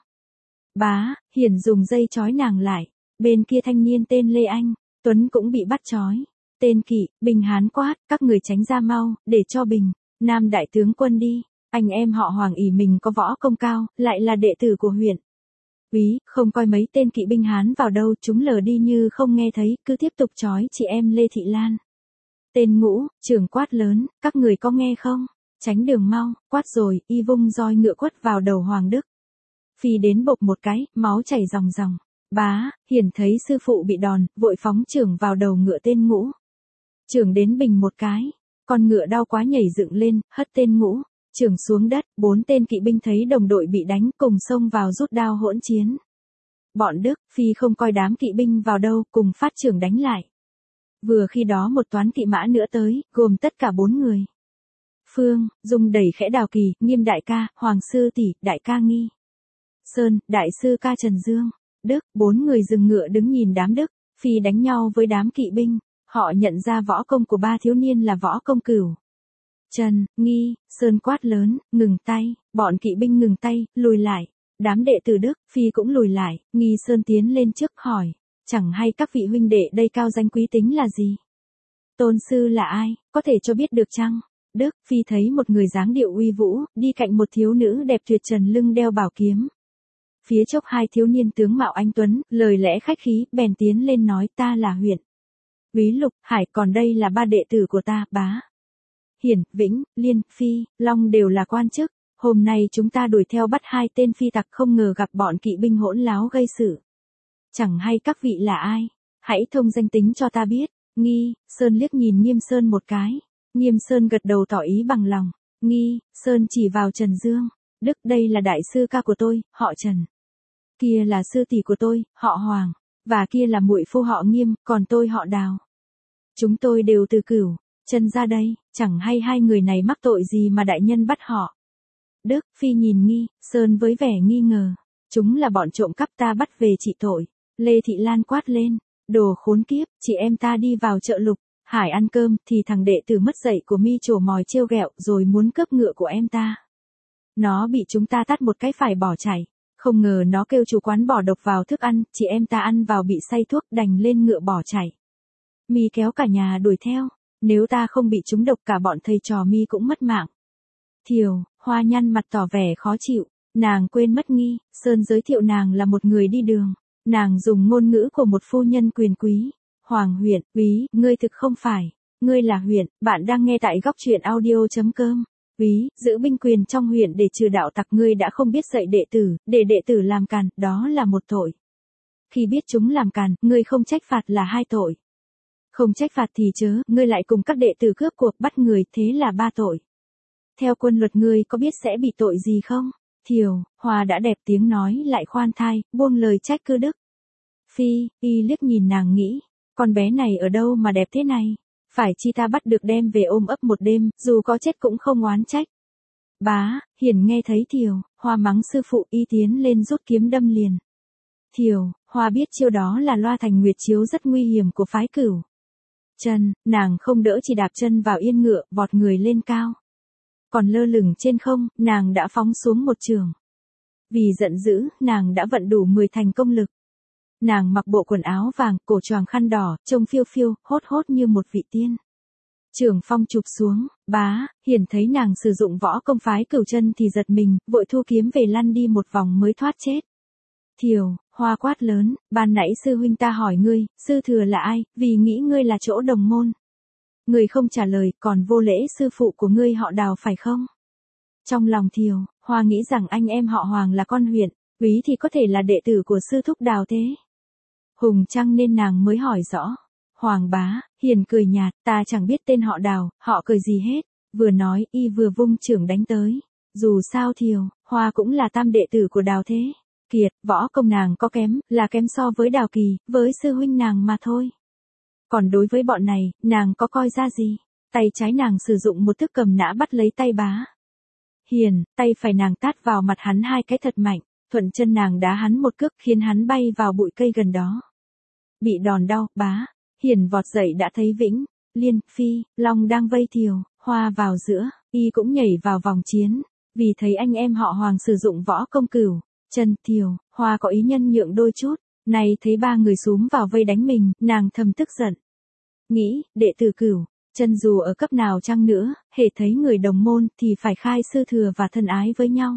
Bá, Hiền dùng dây trói nàng lại. Bên kia thanh niên tên Lê Anh Tuấn cũng bị bắt trói. Tên kỵ binh Hán quát, các người tránh ra mau, để cho Bình Nam đại tướng quân đi. Anh em họ Hoàng ỷ mình có võ công cao, lại là đệ tử của huyện. Úy, không coi mấy tên kỵ binh Hán vào đâu, chúng lờ đi như không nghe thấy, cứ tiếp tục trói chị em Lê Thị Lan. Tên ngũ trưởng quát lớn, các người có nghe không? Tránh đường mau, quát rồi, y vung roi ngựa quất vào đầu Hoàng Đức. Phi đến bộc một cái, máu chảy ròng ròng. Bá, Hiền thấy sư phụ bị đòn, vội phóng chưởng vào đầu ngựa tên ngũ. Chưởng đến bình một cái, con ngựa đau quá nhảy dựng lên, hất tên ngũ, chưởng xuống đất. 4 tên kỵ binh thấy đồng đội bị đánh cùng xông vào rút đao hỗn chiến. Bọn Đức, Phi không coi đám kỵ binh vào đâu, cùng phát chưởng đánh lại. Vừa khi đó một toán kỵ mã nữa tới, gồm tất cả 4 người. Phương, Dung đẩy khẽ Đào Kỳ, Nghiêm đại ca, Hoàng sư tỷ, đại ca Nghi Sơn, đại sư ca Trần Dương, Đức, 4 người dừng ngựa đứng nhìn đám Đức, Phi đánh nhau với đám kỵ binh. Họ nhận ra võ công của 3 thiếu niên là võ công Cửu Trần, Nghi Sơn quát lớn, ngừng tay. Bọn kỵ binh ngừng tay, lùi lại. Đám đệ tử Đức, Phi cũng lùi lại. Nghi Sơn tiến lên trước hỏi, chẳng hay các vị huynh đệ đây cao danh quý tính là gì? Tôn sư là ai, có thể cho biết được chăng? Đức, Phi thấy một người dáng điệu uy vũ, đi cạnh một thiếu nữ đẹp tuyệt trần lưng đeo bảo kiếm. Phía chốc 2 thiếu niên tướng mạo anh tuấn, lời lẽ khách khí, bèn tiến lên nói, ta là huyện Úy Lục, Hải, còn đây là 3 đệ tử của ta, Bá. Hiển, Vĩnh, Liên, Phi, Long đều là quan chức. Hôm nay chúng ta đuổi theo bắt 2 tên phi tặc, không ngờ gặp bọn kỵ binh hỗn láo gây sự. Chẳng hay các vị là ai, hãy thông danh tính cho ta biết. Nghi Sơn liếc nhìn Nghiêm Sơn một cái. Nghiêm Sơn gật đầu tỏ ý bằng lòng. Nghi Sơn chỉ vào Trần Dương. Đức, đây là đại sư ca của tôi, họ Trần. Kia là sư tỷ của tôi, họ Hoàng. Và kia là muội phu họ Nghiêm, còn tôi họ Đào. Chúng tôi đều từ Cửu Trần ra đây, chẳng hay 2 người này mắc tội gì mà đại nhân bắt họ. Đức, Phi nhìn Nghi Sơn với vẻ nghi ngờ. Chúng là bọn trộm cắp, ta bắt về trị tội. Lê Thị Lan quát lên, đồ khốn kiếp, chị em ta đi vào chợ Lục Hải ăn cơm, thì thằng đệ tử mất dạy của mi trổ mòi trêu ghẹo rồi muốn cướp ngựa của em ta. Nó bị chúng ta tát một cái phải bỏ chạy. Không ngờ nó kêu chủ quán bỏ độc vào thức ăn, chị em ta ăn vào bị say thuốc, đành lên ngựa bỏ chạy. Mi kéo cả nhà đuổi theo, nếu ta không bị trúng độc cả bọn thầy trò mi cũng mất mạng. Thiều, Hoa nhăn mặt tỏ vẻ khó chịu, nàng quên mất Nghi Sơn giới thiệu nàng là một người đi đường. Nàng dùng ngôn ngữ của một phu nhân quyền quý. Hoàng huyện Úy, ngươi thực không phải. Ngươi là huyện, bạn đang nghe tại góc truyện audio.com. Úy, giữ binh quyền trong huyện để trừ đạo tặc, ngươi đã không biết dạy đệ tử, để đệ tử làm càn, đó là một tội. Khi biết chúng làm càn, ngươi không trách phạt là 2 tội. Không trách phạt thì chớ, ngươi lại cùng các đệ tử cướp cuộc bắt người, thế là 3 tội. Theo quân luật ngươi có biết sẽ bị tội gì không? Thiều, Hoa đã đẹp tiếng nói lại khoan thai, buông lời trách cứ Đức. Phi, y liếc nhìn nàng nghĩ, con bé này ở đâu mà đẹp thế này? Phải chi ta bắt được đem về ôm ấp một đêm, dù có chết cũng không oán trách. Bá, Hiền nghe thấy Thiều, Hoa mắng sư phụ, y tiến lên rút kiếm đâm liền. Thiều, Hoa biết chiêu đó là loa thành nguyệt chiếu rất nguy hiểm của phái Cửu Chân, nàng không đỡ chỉ đạp chân vào yên ngựa, vọt người lên cao. Còn lơ lửng trên không, nàng đã phóng xuống một trường. Vì giận dữ, nàng đã vận đủ 10 thành công lực. Nàng mặc bộ quần áo vàng, cổ choàng khăn đỏ, trông phiêu phiêu, hốt hốt như một vị tiên. Trường phong chụp xuống, Bá, Hiển thấy nàng sử dụng võ công phái Cửu Chân thì giật mình, vội thu kiếm về lăn đi một vòng mới thoát chết. Thiều, Hoa quát lớn, ban nãy sư huynh ta hỏi ngươi, sư thừa là ai, vì nghĩ ngươi là chỗ đồng môn. Ngươi không trả lời, còn vô lễ sư phụ của ngươi họ Đào phải không? Trong lòng Thiều, Hoa nghĩ rằng anh em họ Hoàng là con huyện, Úy thì có thể là đệ tử của sư thúc Đào thế. Hùng Trăng nên nàng mới hỏi rõ. Hoàng bá, Hiền cười nhạt, ta chẳng biết tên họ Đào, họ cười gì hết. Vừa nói, y vừa vung chưởng đánh tới. Dù sao Thiều, Hoa cũng là tam đệ tử của Đào thế. Kiệt, võ công nàng có kém, là kém so với Đào Kỳ, với sư huynh nàng mà thôi. Còn đối với bọn này, nàng có coi ra gì? Tay trái nàng sử dụng một thức cầm nã bắt lấy tay Bá Hiền, tay phải nàng tát vào mặt hắn 2 cái thật mạnh, thuận chân nàng đá hắn một cước khiến hắn bay vào bụi cây gần đó. Bị đòn đau, Bá Hiền vọt dậy đã thấy Vĩnh, Liên, Phi, Long đang vây Thiều, Hoa vào giữa, y cũng nhảy vào vòng chiến, vì thấy anh em họ Hoàng sử dụng võ công Cửu Chân. Thiều, Hoa có ý nhân nhượng đôi chút, này thấy 3 người xúm vào vây đánh mình, nàng thầm tức giận. Nghĩ, đệ tử Cửu Chân dù ở cấp nào chăng nữa, hễ thấy người đồng môn thì phải khai sư thừa và thân ái với nhau.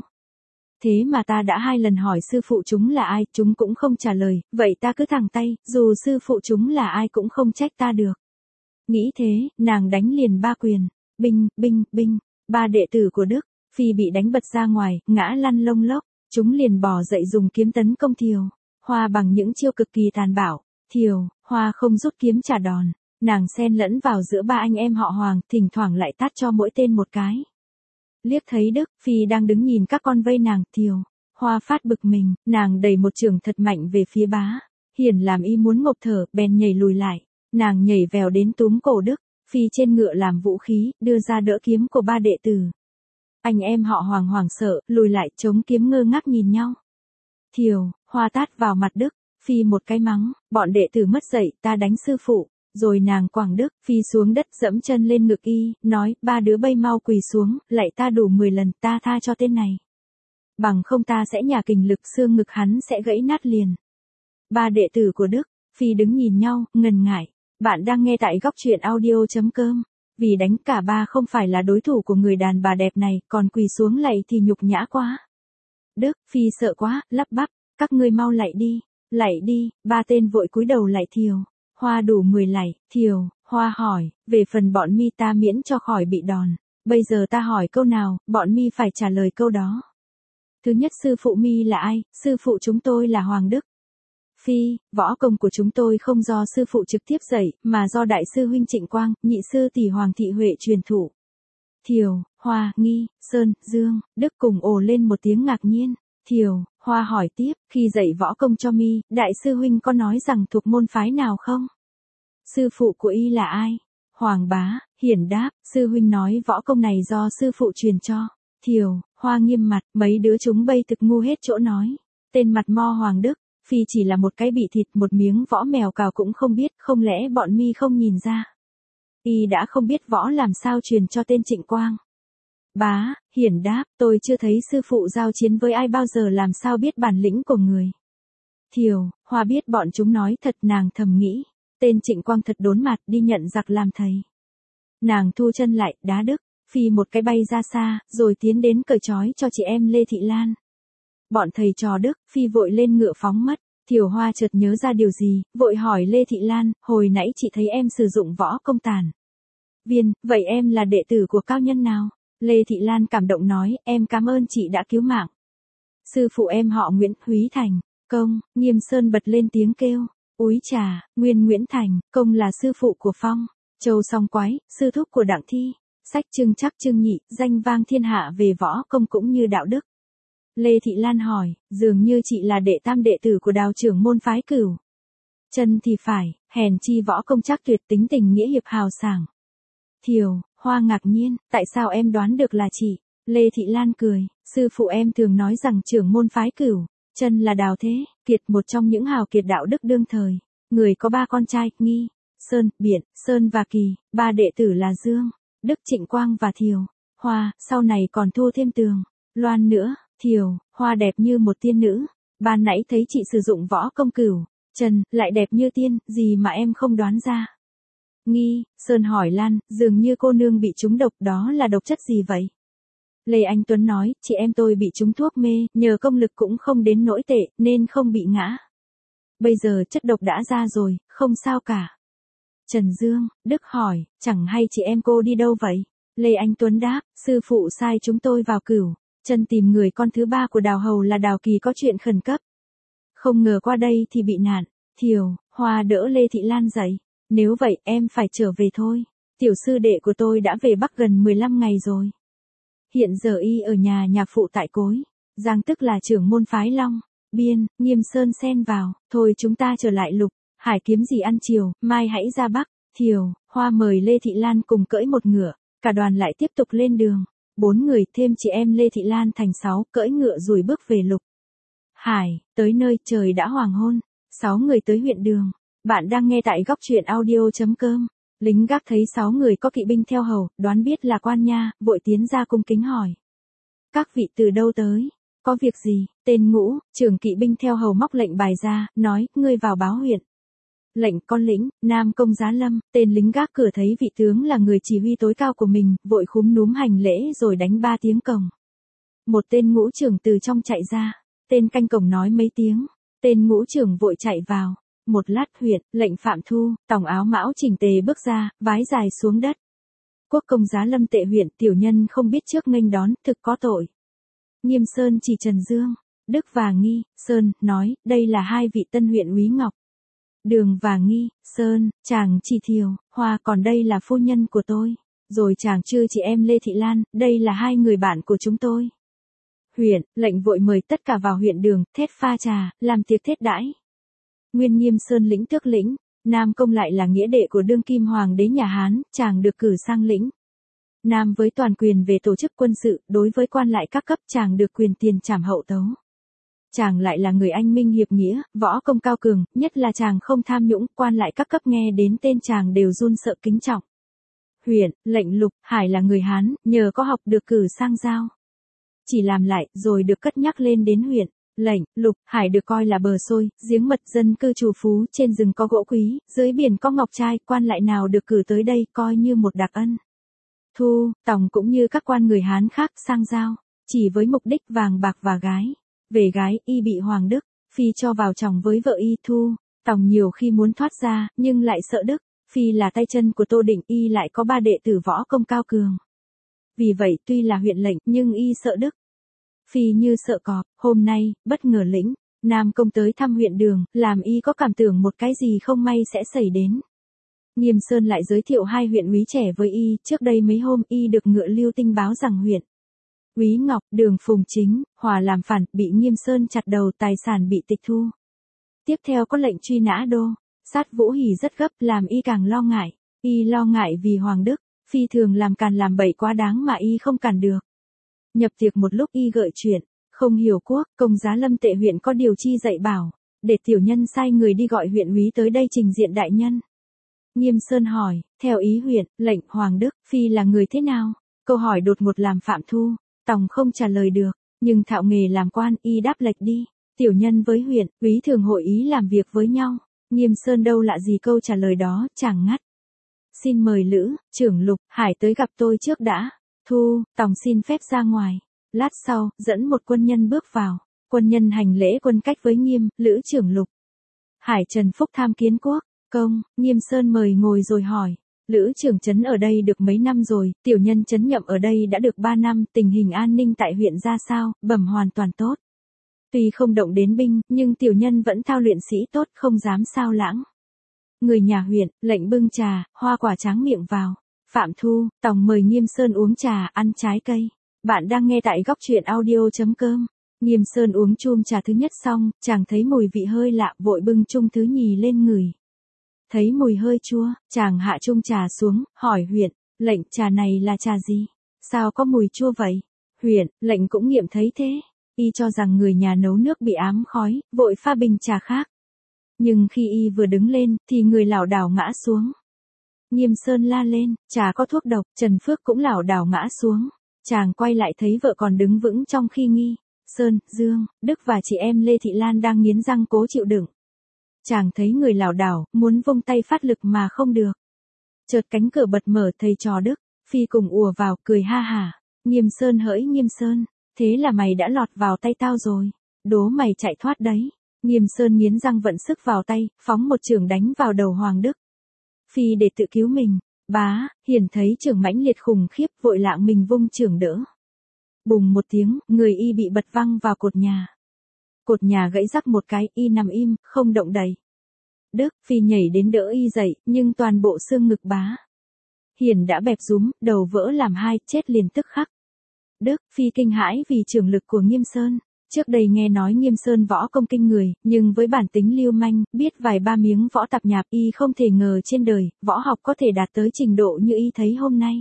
Thế mà ta đã 2 lần hỏi sư phụ chúng là ai, chúng cũng không trả lời, vậy ta cứ thẳng tay, dù sư phụ chúng là ai cũng không trách ta được. Nghĩ thế, nàng đánh liền 3 quyền, binh, binh, binh, 3 đệ tử của Đức, Phi bị đánh bật ra ngoài, ngã lăn lông lốc, chúng liền bò dậy dùng kiếm tấn công Thiều, Hoa bằng những chiêu cực kỳ tàn bạo. Thiều, Hoa không rút kiếm trả đòn, nàng xen lẫn vào giữa 3 anh em họ Hoàng, thỉnh thoảng lại tát cho mỗi tên một cái. Liếc thấy Đức, Phi đang đứng nhìn các con vây nàng, Thiều, Hoa phát bực mình, nàng đẩy một chưởng thật mạnh về phía Bá Hiền làm y muốn ngộp thở, bèn nhảy lùi lại, nàng nhảy vèo đến túm cổ Đức, Phi trên ngựa làm vũ khí, đưa ra đỡ kiếm của 3 đệ tử. Anh em họ Hoàng hoảng sợ, lùi lại chống kiếm ngơ ngác nhìn nhau. Thiều, Hoa tát vào mặt Đức, Phi một cái mắng, bọn đệ tử mất dạy, ta đánh sư phụ. Rồi nàng quẳng Đức, Phi xuống đất dẫm chân lên ngực y, nói, 3 đứa bay mau quỳ xuống, lạy ta đủ 10 lần, ta tha cho tên này. Bằng không ta sẽ nhả kình lực xương ngực hắn sẽ gãy nát liền. 3 đệ tử của Đức, Phi đứng nhìn nhau, ngần ngại. Bạn đang nghe tại góc truyện audio.com. Vì đánh cả 3 không phải là đối thủ của người đàn bà đẹp này, còn quỳ xuống lạy thì nhục nhã quá. Đức, Phi sợ quá, lắp bắp, các ngươi mau lạy đi, 3 tên vội cúi đầu lạy Thiều. Hoa đủ 10 lạy, Thiều, Hoa hỏi, về phần bọn mi ta miễn cho khỏi bị đòn. Bây giờ ta hỏi câu nào, bọn mi phải trả lời câu đó. Thứ nhất, sư phụ mi là ai? Sư phụ chúng tôi là Hoàng Đức. Phi, võ công của chúng tôi không do sư phụ trực tiếp dạy, mà do đại sư huynh Trịnh Quang, nhị sư tỷ Hoàng Thị Huệ truyền thụ. Thiều, Hoa, Nghi, Sơn, Dương, Đức cùng ồ lên một tiếng ngạc nhiên. Thiều, Hoa hỏi tiếp, khi dạy võ công cho mi, đại sư huynh có nói rằng thuộc môn phái nào không? Sư phụ của y là ai? Hoàng bá, Hiển đáp, sư huynh nói võ công này do sư phụ truyền cho. Thiều, Hoa nghiêm mặt, mấy đứa chúng bây thực ngu hết chỗ nói. Tên mặt mo Hoàng Đức, Phi chỉ là một cái bị thịt, một miếng võ mèo cào cũng không biết, không lẽ bọn mi không nhìn ra? Y đã không biết võ làm sao truyền cho tên Trịnh Quang. Bá, Hiển đáp, tôi chưa thấy sư phụ giao chiến với ai bao giờ làm sao biết bản lĩnh của người. Thiều, Hoa biết bọn chúng nói thật, nàng thầm nghĩ. Tên Trịnh Quang thật đốn mặt, đi nhận giặc làm thầy. Nàng thu chân lại, đá Đức, Phi một cái bay ra xa, rồi tiến đến cởi trói cho chị em Lê Thị Lan. Bọn thầy trò Đức, Phi vội lên ngựa phóng mất. Thiều, Hoa chợt nhớ ra điều gì, vội hỏi Lê Thị Lan, hồi nãy chị thấy em sử dụng võ công tàn viên, vậy em là đệ tử của cao nhân nào? Lê Thị Lan cảm động nói, em cảm ơn chị đã cứu mạng. Sư phụ em họ Nguyễn, Húy Thành, Công. Nghiêm Sơn bật lên tiếng kêu. Úi trà, nguyên Nguyễn Thành, Công là sư phụ của Phong. Châu Song Quái, sư thúc của Đặng Thi. Sách Trưng Trắc Trưng Nhị, danh vang thiên hạ về võ công cũng như đạo đức. Lê Thị Lan hỏi, dường như chị là tam đệ tử của Đào trưởng môn phái Cửu Chân thì phải, hèn chi võ công chắc tuyệt, tính tình nghĩa hiệp hào sảng. Thiều, Hoa ngạc nhiên, tại sao em đoán được là chị? Lê Thị Lan cười, sư phụ em thường nói rằng trưởng môn phái Cửu Chân là Đào Thế Kiệt, một trong những hào kiệt đạo đức đương thời. Người có 3 con trai, Nghi, Sơn, Biện, Sơn và Kỳ, 3 đệ tử là Dương, Đức, Trịnh Quang và Thiều, Hoa, sau này còn thu thêm Tường, Loan nữa. Thiều, Hoa đẹp như một tiên nữ. Ban nãy thấy chị sử dụng võ công Cửu Trần, lại đẹp như tiên, gì mà em không đoán ra. Nghi, Sơn hỏi Lan, dường như cô nương bị trúng độc, đó là độc chất gì vậy? Lê Anh Tuấn nói, chị em tôi bị trúng thuốc mê, nhờ công lực cũng không đến nỗi tệ, nên không bị ngã. Bây giờ chất độc đã ra rồi, không sao cả. Trần Dương, Đức hỏi, chẳng hay chị em cô đi đâu vậy? Lê Anh Tuấn đáp, sư phụ sai chúng tôi vào Cửu Trần tìm người con thứ 3 của Đào Hầu là Đào Kỳ có chuyện khẩn cấp. Không ngờ qua đây thì bị nạn. Thiều, Hoa đỡ Lê Thị Lan dậy. Nếu vậy em phải trở về thôi. Tiểu sư đệ của tôi đã về Bắc gần 15 ngày rồi. Hiện giờ y ở nhà phụ tại Cối Giang, tức là trưởng môn phái Long Biên. Nghiêm Sơn xen vào, thôi chúng ta trở lại Lục Hải kiếm gì ăn chiều, mai hãy ra Bắc. Thiều, Hoa mời Lê Thị Lan cùng cưỡi một ngựa, cả đoàn lại tiếp tục lên đường. 4 người thêm chị em Lê Thị Lan thành 6, cưỡi ngựa rồi bước về Lục Hải. Tới nơi trời đã hoàng hôn. 6 người tới huyện Đường. Bạn đang nghe tại góc truyện audio.com. Lính gác thấy 6 người có kỵ binh theo hầu, đoán biết là quan nha, vội tiến ra cung kính hỏi. Các vị từ đâu tới? Có việc gì? Tên Ngũ, trưởng kỵ binh theo hầu móc lệnh bài ra, nói, ngươi vào báo huyện. Lệnh con lĩnh, Nam Công Giá Lâm. Tên lính gác cửa thấy vị tướng là người chỉ huy tối cao của mình, vội khúm núm hành lễ rồi đánh 3 tiếng cồng. Một tên ngũ trưởng từ trong chạy ra. Tên canh cổng nói mấy tiếng. Tên ngũ trưởng vội chạy vào. Một lát huyện, lệnh Phạm Thu, tòng áo mão chỉnh tề bước ra, vái dài xuống đất. Quốc công Giá Lâm tệ huyện, tiểu nhân không biết trước nghênh đón, thực có tội. Nghiêm Sơn chỉ Trần Dương, Đức và Nghi. Sơn, nói, đây là 2 vị tân huyện úy Ngọc. Đường và Nghi. Sơn, chàng chỉ Thiều, Hoa, còn đây là phu nhân của tôi. Rồi chàng chư chị em Lê Thị Lan, đây là 2 người bạn của chúng tôi. Huyện, lệnh vội mời tất cả vào huyện Đường, thết pha trà, làm tiệc thết đãi. Nguyên Nghiêm Sơn lĩnh tước lĩnh, Nam Công lại là nghĩa đệ của đương kim hoàng đế nhà Hán, chàng được cử sang lĩnh Nam với toàn quyền về tổ chức quân sự, đối với quan lại các cấp chàng được quyền tiền trảm hậu tấu. Chàng lại là người anh minh hiệp nghĩa, võ công cao cường, nhất là chàng không tham nhũng, quan lại các cấp nghe đến tên chàng đều run sợ kính trọng. Huyện, lệnh Lục Hải là người Hán, nhờ có học được cử sang giao. Chỉ làm lại, rồi được cất nhắc lên đến huyện. Lệnh Lục Hải được coi là bờ sôi, giếng mật, dân cư trù phú, trên rừng có gỗ quý, dưới biển có ngọc trai, quan lại nào được cử tới đây coi như một đặc ân. Thu, Tòng cũng như các quan người Hán khác sang giao, chỉ với mục đích vàng bạc và gái. Về gái, y bị Hoàng Đức Phi cho vào chồng với vợ y. Thu, Tòng nhiều khi muốn thoát ra, nhưng lại sợ Đức Phi là tay chân của Tô Định, y lại có 3 đệ tử võ công cao cường. Vì vậy tuy là huyện lệnh, nhưng y sợ Đức Phi như sợ cọp. Hôm nay, bất ngờ lĩnh Nam Công tới thăm huyện Đường, làm y có cảm tưởng một cái gì không may sẽ xảy đến. Nghiêm Sơn lại giới thiệu 2 huyện úy trẻ với y, trước đây mấy hôm y được Ngựa Lưu Tinh báo rằng huyện úy Ngọc, Đường Phùng Chính, Hòa làm phản, bị Nghiêm Sơn chặt đầu, tài sản bị tịch thu. Tiếp theo có lệnh truy nã đô sát. Vũ Hỉ rất gấp, làm y càng lo ngại. Y lo ngại vì Hoàng Đức Phi thường làm càn làm bậy quá đáng mà y không cản được. Nhập tiệc một lúc y gợi chuyện, không hiểu quốc công Giá Lâm tệ huyện có điều chi dạy bảo, để tiểu nhân sai người đi gọi huyện úy tới đây trình diện đại nhân. Nghiêm Sơn hỏi, theo ý huyện, lệnh Hoàng Đức Phi là người thế nào? Câu hỏi đột ngột làm Phạm Thu, Tòng không trả lời được, nhưng thạo nghề làm quan, y đáp lệch đi. Tiểu nhân với huyện úy thường hội ý làm việc với nhau. Nghiêm Sơn đâu lạ gì câu trả lời đó, chàng ngắt. Xin mời Lữ trưởng Lục Hải tới gặp tôi trước đã. Thu, Tòng xin phép ra ngoài. Lát sau, dẫn một quân nhân bước vào. Quân nhân hành lễ quân cách với Nghiêm, Lữ trưởng Lục Hải. Trần Phúc tham kiến quốc công. Nghiêm Sơn mời ngồi rồi hỏi, Lữ trưởng trấn ở đây được mấy năm rồi? Tiểu nhân trấn nhậm ở đây đã được 3 năm, tình hình an ninh tại huyện ra sao? Bẩm hoàn toàn tốt. Tuy không động đến binh, nhưng tiểu nhân vẫn thao luyện sĩ tốt, không dám sao lãng. Người nhà huyện, lệnh bưng trà, hoa quả tráng miệng vào. Phạm Thu, Tòng mời Nghiêm Sơn uống trà, ăn trái cây. Bạn đang nghe tại góc truyện audio.com. Nghiêm Sơn uống chum trà thứ nhất xong, chàng thấy mùi vị hơi lạ, vội bưng chung thứ nhì lên ngửi. Thấy mùi hơi chua, chàng hạ chung trà xuống, hỏi huyện, lệnh trà này là trà gì? Sao có mùi chua vậy? Huyện, lệnh cũng nghiệm thấy thế. Y cho rằng người nhà nấu nước bị ám khói, vội pha bình trà khác. Nhưng khi y vừa đứng lên, thì người lảo đảo ngã xuống. Nghiêm Sơn la lên, trà có thuốc độc, Trần Phước cũng lảo đảo ngã xuống. Chàng quay lại thấy vợ còn đứng vững trong khi nghi. Sơn, Dương, Đức và chị em Lê Thị Lan đang nghiến răng cố chịu đựng. Chàng thấy người lảo đảo, muốn vung tay phát lực mà không được. Chợt cánh cửa bật mở, thầy trò Đức, Phi cùng ùa vào, cười ha hả. Nghiêm Sơn hỡi Nghiêm Sơn, thế là mày đã lọt vào tay tao rồi. Đố mày chạy thoát đấy. Nghiêm Sơn nghiến răng vận sức vào tay, phóng một chưởng đánh vào đầu Hoàng Đức. Phi để tự cứu mình. Bá, Hiền thấy chưởng mãnh liệt khủng khiếp, vội lạng mình vung chưởng đỡ. Bùng một tiếng, người y bị bật văng vào cột nhà. Cột nhà gãy rắc một cái, y nằm im, không động đậy. Đức, Phi nhảy đến đỡ y dậy, nhưng toàn bộ xương ngực bá. Hiền đã bẹp rúm, đầu vỡ làm hai, chết liền tức khắc. Đức, Phi kinh hãi vì chưởng lực của Nghiêm Sơn. Trước đây nghe nói Nghiêm Sơn võ công kinh người, nhưng với bản tính lưu manh, biết vài ba miếng võ tạp nhạp, y không thể ngờ trên đời, võ học có thể đạt tới trình độ như y thấy hôm nay.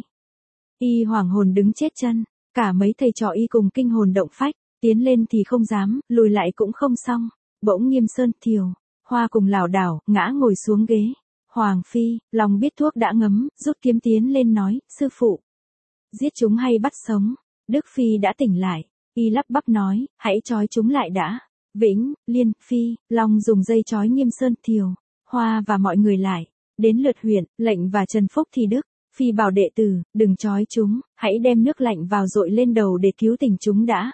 Y hoảng hồn đứng chết chân, cả mấy thầy trò y cùng kinh hồn động phách, tiến lên thì không dám, lùi lại cũng không xong. Bỗng Nghiêm Sơn, Thiều, Hoa cùng lảo đảo, ngã ngồi xuống ghế. Hoàng Phi, lòng biết thuốc đã ngấm, rút kiếm tiến lên nói, sư phụ. Giết chúng hay bắt sống? Đức Phi đã tỉnh lại. Y lắp bắp nói, hãy trói chúng lại đã. Vĩnh, Liên, Phi, Long dùng dây trói Nghiêm Sơn, Thiều, Hoa và mọi người lại. Đến lượt Huyện, Lệnh và Trần Phúc thì Đức, Phi bảo đệ tử, đừng trói chúng, hãy đem nước lạnh vào dội lên đầu để cứu tỉnh chúng đã.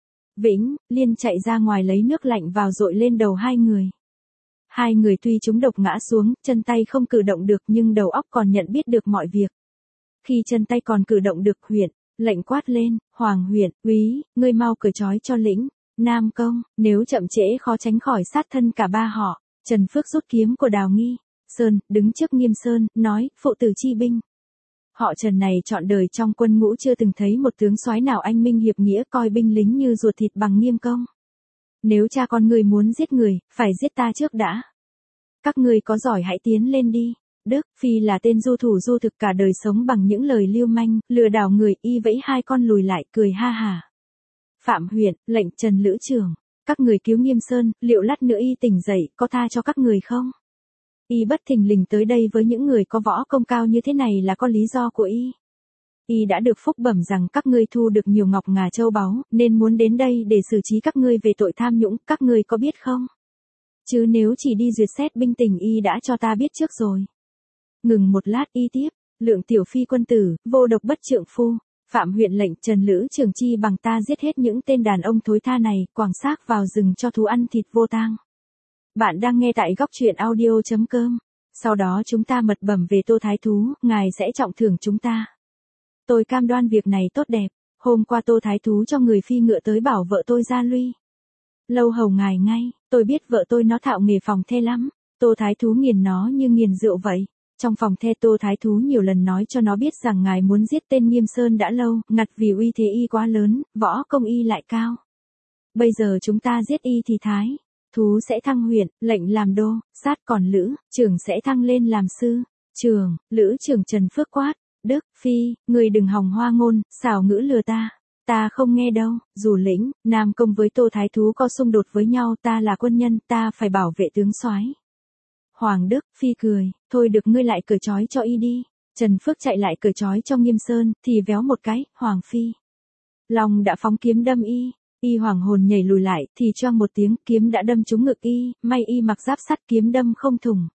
Vĩnh, Liên chạy ra ngoài lấy nước lạnh vào dội lên đầu hai người. Hai người tuy chúng độc ngã xuống, chân tay không cử động được nhưng đầu óc còn nhận biết được mọi việc. Khi chân tay còn cử động được, Huyện, Lệnh quát lên, Hoàng Huyện, úy, ngươi mau cởi trói cho Lĩnh, Nam Công, nếu chậm trễ khó tránh khỏi sát thân cả ba họ. Trần Phước rút kiếm của Đào Nghi Sơn, đứng trước Nghiêm Sơn, nói, phụ tử chi binh. Họ Trần này trọn đời trong quân ngũ chưa từng thấy một tướng soái nào anh minh hiệp nghĩa coi binh lính như ruột thịt bằng Nghiêm Công. Nếu cha con ngươi muốn giết người, phải giết ta trước đã. Các ngươi có giỏi hãy tiến lên đi. Đức, Phi là tên du thủ du thực cả đời sống bằng những lời lưu manh, lừa đảo người, y vẫy hai con lùi lại, cười ha hả. Phạm Huyện, Lệnh, Trần Lữ Trường, các người cứu Nghiêm Sơn, liệu lát nữa y tỉnh dậy, có tha cho các người không? Y bất thình lình tới đây với những người có võ công cao như thế này là có lý do của y. Y đã được phúc bẩm rằng các ngươi thu được nhiều ngọc ngà châu báu, nên muốn đến đây để xử trí các ngươi về tội tham nhũng, các ngươi có biết không? Chứ nếu chỉ đi duyệt xét binh tình y đã cho ta biết trước rồi. Ngừng một lát y tiếp, Lượng tiểu phi quân tử, vô độc bất trượng phu. Phạm Huyện, Lệnh, Trần Lữ Trường chi bằng ta giết hết những tên đàn ông thối tha này, quàng xác vào rừng cho thú ăn thịt vô tang. Bạn đang nghe tại góc truyện audio.com. Sau đó chúng ta mật bẩm về Tô Thái Thú, ngài sẽ trọng thưởng chúng ta. Tôi cam đoan việc này tốt đẹp. Hôm qua Tô Thái Thú cho người phi ngựa tới bảo vợ tôi ra luy. Lâu hầu ngài ngay, tôi biết vợ tôi nó thạo nghề phòng the lắm. Tô Thái Thú nghiền nó như nghiền rượu vậy. Trong phòng the Tô Thái Thú nhiều lần nói cho nó biết rằng ngài muốn giết tên Nghiêm Sơn đã lâu, ngặt vì uy thế y quá lớn, võ công y lại cao. Bây giờ chúng ta giết y thì Thái Thú sẽ thăng huyện, Lệnh làm đô, sát, còn Lữ Trường sẽ thăng lên làm sư. Trường, Lữ Trường. Trần Phước quát, Đức, Phi, người đừng hòng hoa ngôn, xảo ngữ lừa ta. Ta không nghe đâu, dù Lĩnh, Nam Công với Tô Thái Thú có xung đột với nhau, ta là quân nhân, ta phải bảo vệ tướng soái. Hoàng Đức, Phi cười, thôi được, ngươi lại cởi trói cho y đi. Trần Phước chạy lại cởi trói cho Nghiêm Sơn, thì véo một cái, Hoàng Phi. Long đã phóng kiếm đâm y. Y hoàng hồn nhảy lùi lại, thì choang một tiếng, kiếm đã đâm trúng ngực y, may y mặc giáp sắt, kiếm đâm không thủng.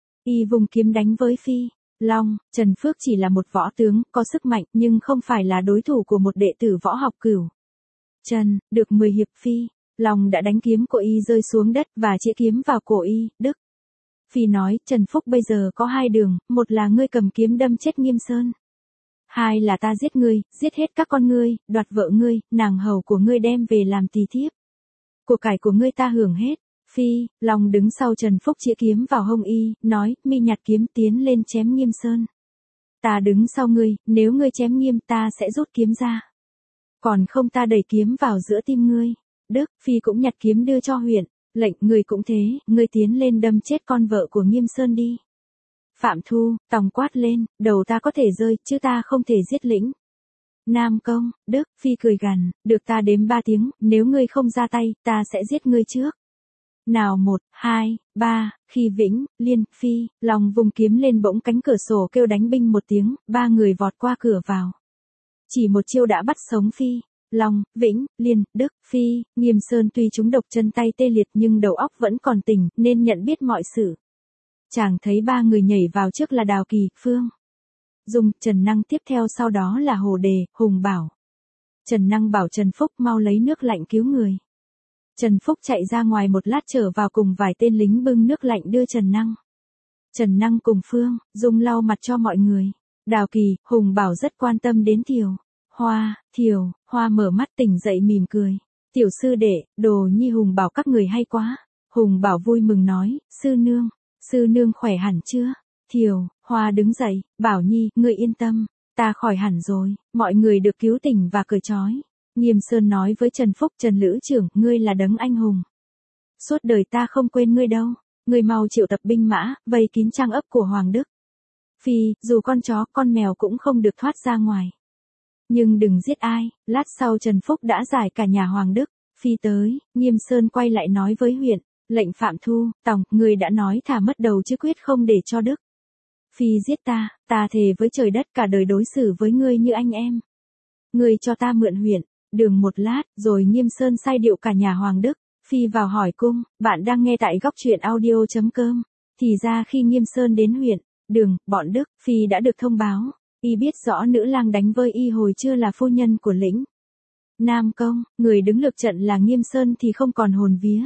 Y vùng kiếm đánh với Phi. Long, Trần Phước chỉ là một võ tướng, có sức mạnh, nhưng không phải là đối thủ của một đệ tử võ học cửu. Trần, được 10 hiệp Phi. Long đã đánh kiếm của y rơi xuống đất và chĩa kiếm vào cổ y. Đức, Phi nói, Trần Phúc bây giờ có hai đường, một là ngươi cầm kiếm đâm chết Nghiêm Sơn. Hai là ta giết ngươi, giết hết các con ngươi, đoạt vợ ngươi, nàng hầu của ngươi đem về làm tỳ thiếp. Của cải của ngươi ta hưởng hết. Phi, Long đứng sau Trần Phúc chĩa kiếm vào hông y, nói, mi nhặt kiếm tiến lên chém Nghiêm Sơn. Ta đứng sau ngươi, nếu ngươi chém Nghiêm ta sẽ rút kiếm ra. Còn không ta đẩy kiếm vào giữa tim ngươi. Đức, Phi cũng nhặt kiếm đưa cho Huyện, Lệnh, ngươi cũng thế, ngươi tiến lên đâm chết con vợ của Nghiêm Sơn đi. Phạm Thu, Tòng quát lên, đầu ta có thể rơi, chứ ta không thể giết Lĩnh. Nam Công, Đức, Phi cười gằn, được ta đếm 3 tiếng, nếu ngươi không ra tay, ta sẽ giết ngươi trước. Nào 1, 2, 3, khi Vĩnh, Liên, Phi, Long vùng kiếm lên bỗng cánh cửa sổ kêu đánh binh một tiếng, 3 người vọt qua cửa vào. Chỉ một chiêu đã bắt sống Phi, Long, Vĩnh, Liên, Đức, Phi, Nghiêm Sơn tuy chúng độc chân tay tê liệt nhưng đầu óc vẫn còn tỉnh nên nhận biết mọi sự. Chàng thấy 3 người nhảy vào trước là Đào Kỳ, Phương Dung, Trần Năng, tiếp theo sau đó là Hồ Đề, Hùng Bảo. Trần Năng bảo Trần Phúc mau lấy nước lạnh cứu người. Trần Phúc chạy ra ngoài một lát trở vào cùng vài tên lính bưng nước lạnh đưa Trần Năng. Trần Năng cùng Phương Dung lau mặt cho mọi người. Đào Kỳ, Hùng Bảo rất quan tâm đến Thiều Hoa mở mắt tỉnh dậy mỉm cười. Tiểu sư đệ, Đồ Nhi Hùng Bảo các người hay quá. Hùng Bảo vui mừng nói, sư nương khỏe hẳn chưa? Thiều Hoa đứng dậy, Bảo Nhi, ngươi yên tâm, ta khỏi hẳn rồi, mọi người được cứu tỉnh và cởi trói. Nghiêm Sơn nói với Trần Phúc, Trần Lữ trưởng, ngươi là đấng anh hùng. Suốt đời ta không quên ngươi đâu, ngươi mau triệu tập binh mã, vây kín trang ấp của Hoàng Đức. Phi, dù con chó, con mèo cũng không được thoát ra ngoài. Nhưng đừng giết ai, lát sau Trần Phúc đã giải cả nhà Hoàng Đức. Phi tới, Nghiêm Sơn quay lại nói với huyện, lệnh Phạm Thu, Tòng, ngươi đã nói thả mất đầu chứ quyết không để cho Đức Phi giết ta thề với trời đất cả đời đối xử với ngươi như anh em. Ngươi cho ta mượn huyện, đường một lát, rồi Nghiêm Sơn sai điệu cả nhà Hoàng Đức. Phi vào hỏi cung, bạn đang nghe tại góc truyện audio.com. Thì ra khi Nghiêm Sơn đến huyện, đường, bọn Đức, Phi đã được thông báo. Y biết rõ nữ lang đánh với Y hồi trưa là phu nhân của lĩnh Nam Công, người đứng lược trận là Nghiêm Sơn thì không còn hồn vía.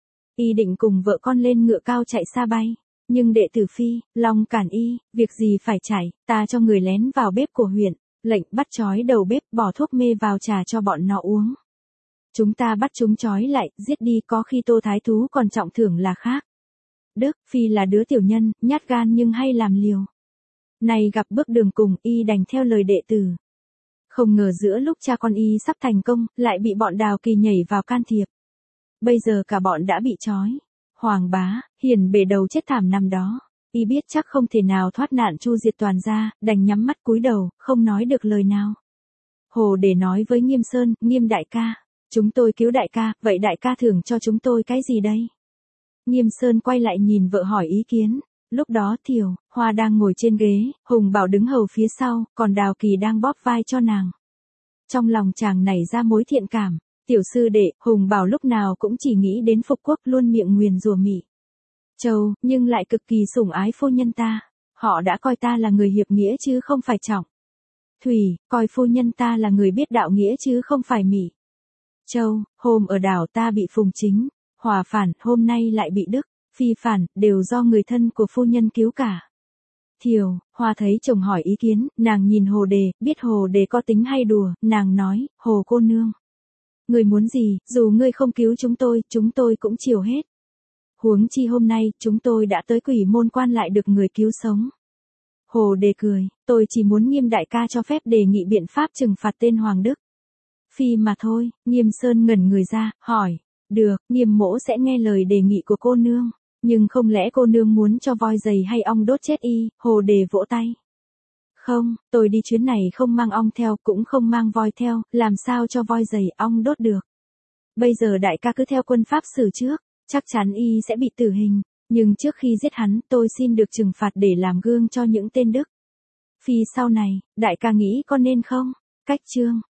Y định cùng vợ con lên ngựa cao chạy xa bay. Nhưng đệ tử Phi, Long cản Y, việc gì phải chạy, ta cho người lén vào bếp của huyện, lệnh bắt trói đầu bếp, bỏ thuốc mê vào trà cho bọn nó uống. Chúng ta bắt chúng trói lại, giết đi, có khi Tô Thái Thú còn trọng thưởng là khác. Đức Phi là đứa tiểu nhân, nhát gan nhưng hay làm liều. Này gặp bước đường cùng, Y đành theo lời đệ tử. Không ngờ giữa lúc cha con Y sắp thành công, lại bị bọn Đào Kỳ nhảy vào can thiệp. Bây giờ cả bọn đã bị trói. Hoàng bá, Hiền bể đầu chết thảm nằm đó. Y biết chắc không thể nào thoát nạn chu diệt toàn ra, đành nhắm mắt cúi đầu, không nói được lời nào. Hồ Đề nói với Nghiêm Sơn, Nghiêm đại ca, chúng tôi cứu đại ca, vậy đại ca thưởng cho chúng tôi cái gì đây? Nghiêm Sơn quay lại nhìn vợ hỏi ý kiến. Lúc đó Thiều Hoa đang ngồi trên ghế, Hùng Bảo đứng hầu phía sau, còn Đào Kỳ đang bóp vai cho nàng. Trong lòng chàng nảy ra mối thiện cảm. Tiểu sư đệ, Hùng Bảo lúc nào cũng chỉ nghĩ đến phục quốc, luôn miệng nguyền rủa Mỹ Châu, nhưng lại cực kỳ sủng ái phu nhân ta. Họ đã coi ta là người hiệp nghĩa chứ không phải trọng Thủy, coi phu nhân ta là người biết đạo nghĩa chứ không phải Mỹ Châu, hôm ở đảo ta bị Phùng Chính Hòa phản, hôm nay lại bị Đức Phi phản, đều do người thân của phu nhân cứu cả. Thiều Hoa thấy chồng hỏi ý kiến, nàng nhìn Hồ Đề, biết Hồ Đề có tính hay đùa, nàng nói, Hồ cô nương, ngươi muốn gì, dù ngươi không cứu chúng tôi cũng chiều hết. Huống chi hôm nay, chúng tôi đã tới Quỷ Môn Quan lại được người cứu sống. Hồ Đề cười, tôi chỉ muốn Nghiêm đại ca cho phép đề nghị biện pháp trừng phạt tên Hoàng Đức Phi mà thôi. Nghiêm Sơn ngẩn người ra, hỏi, được, Nghiêm mỗ sẽ nghe lời đề nghị của cô nương, nhưng không lẽ cô nương muốn cho voi giày hay ong đốt chết Y? Hồ Đề vỗ tay. Không, tôi đi chuyến này không mang ong theo, cũng không mang voi theo, làm sao cho voi giày ong đốt được. Bây giờ đại ca cứ theo quân pháp xử trước, chắc chắn Y sẽ bị tử hình, nhưng trước khi giết hắn, tôi xin được trừng phạt để làm gương cho những tên Đức Phi sau này, đại ca nghĩ có nên không? Cách chương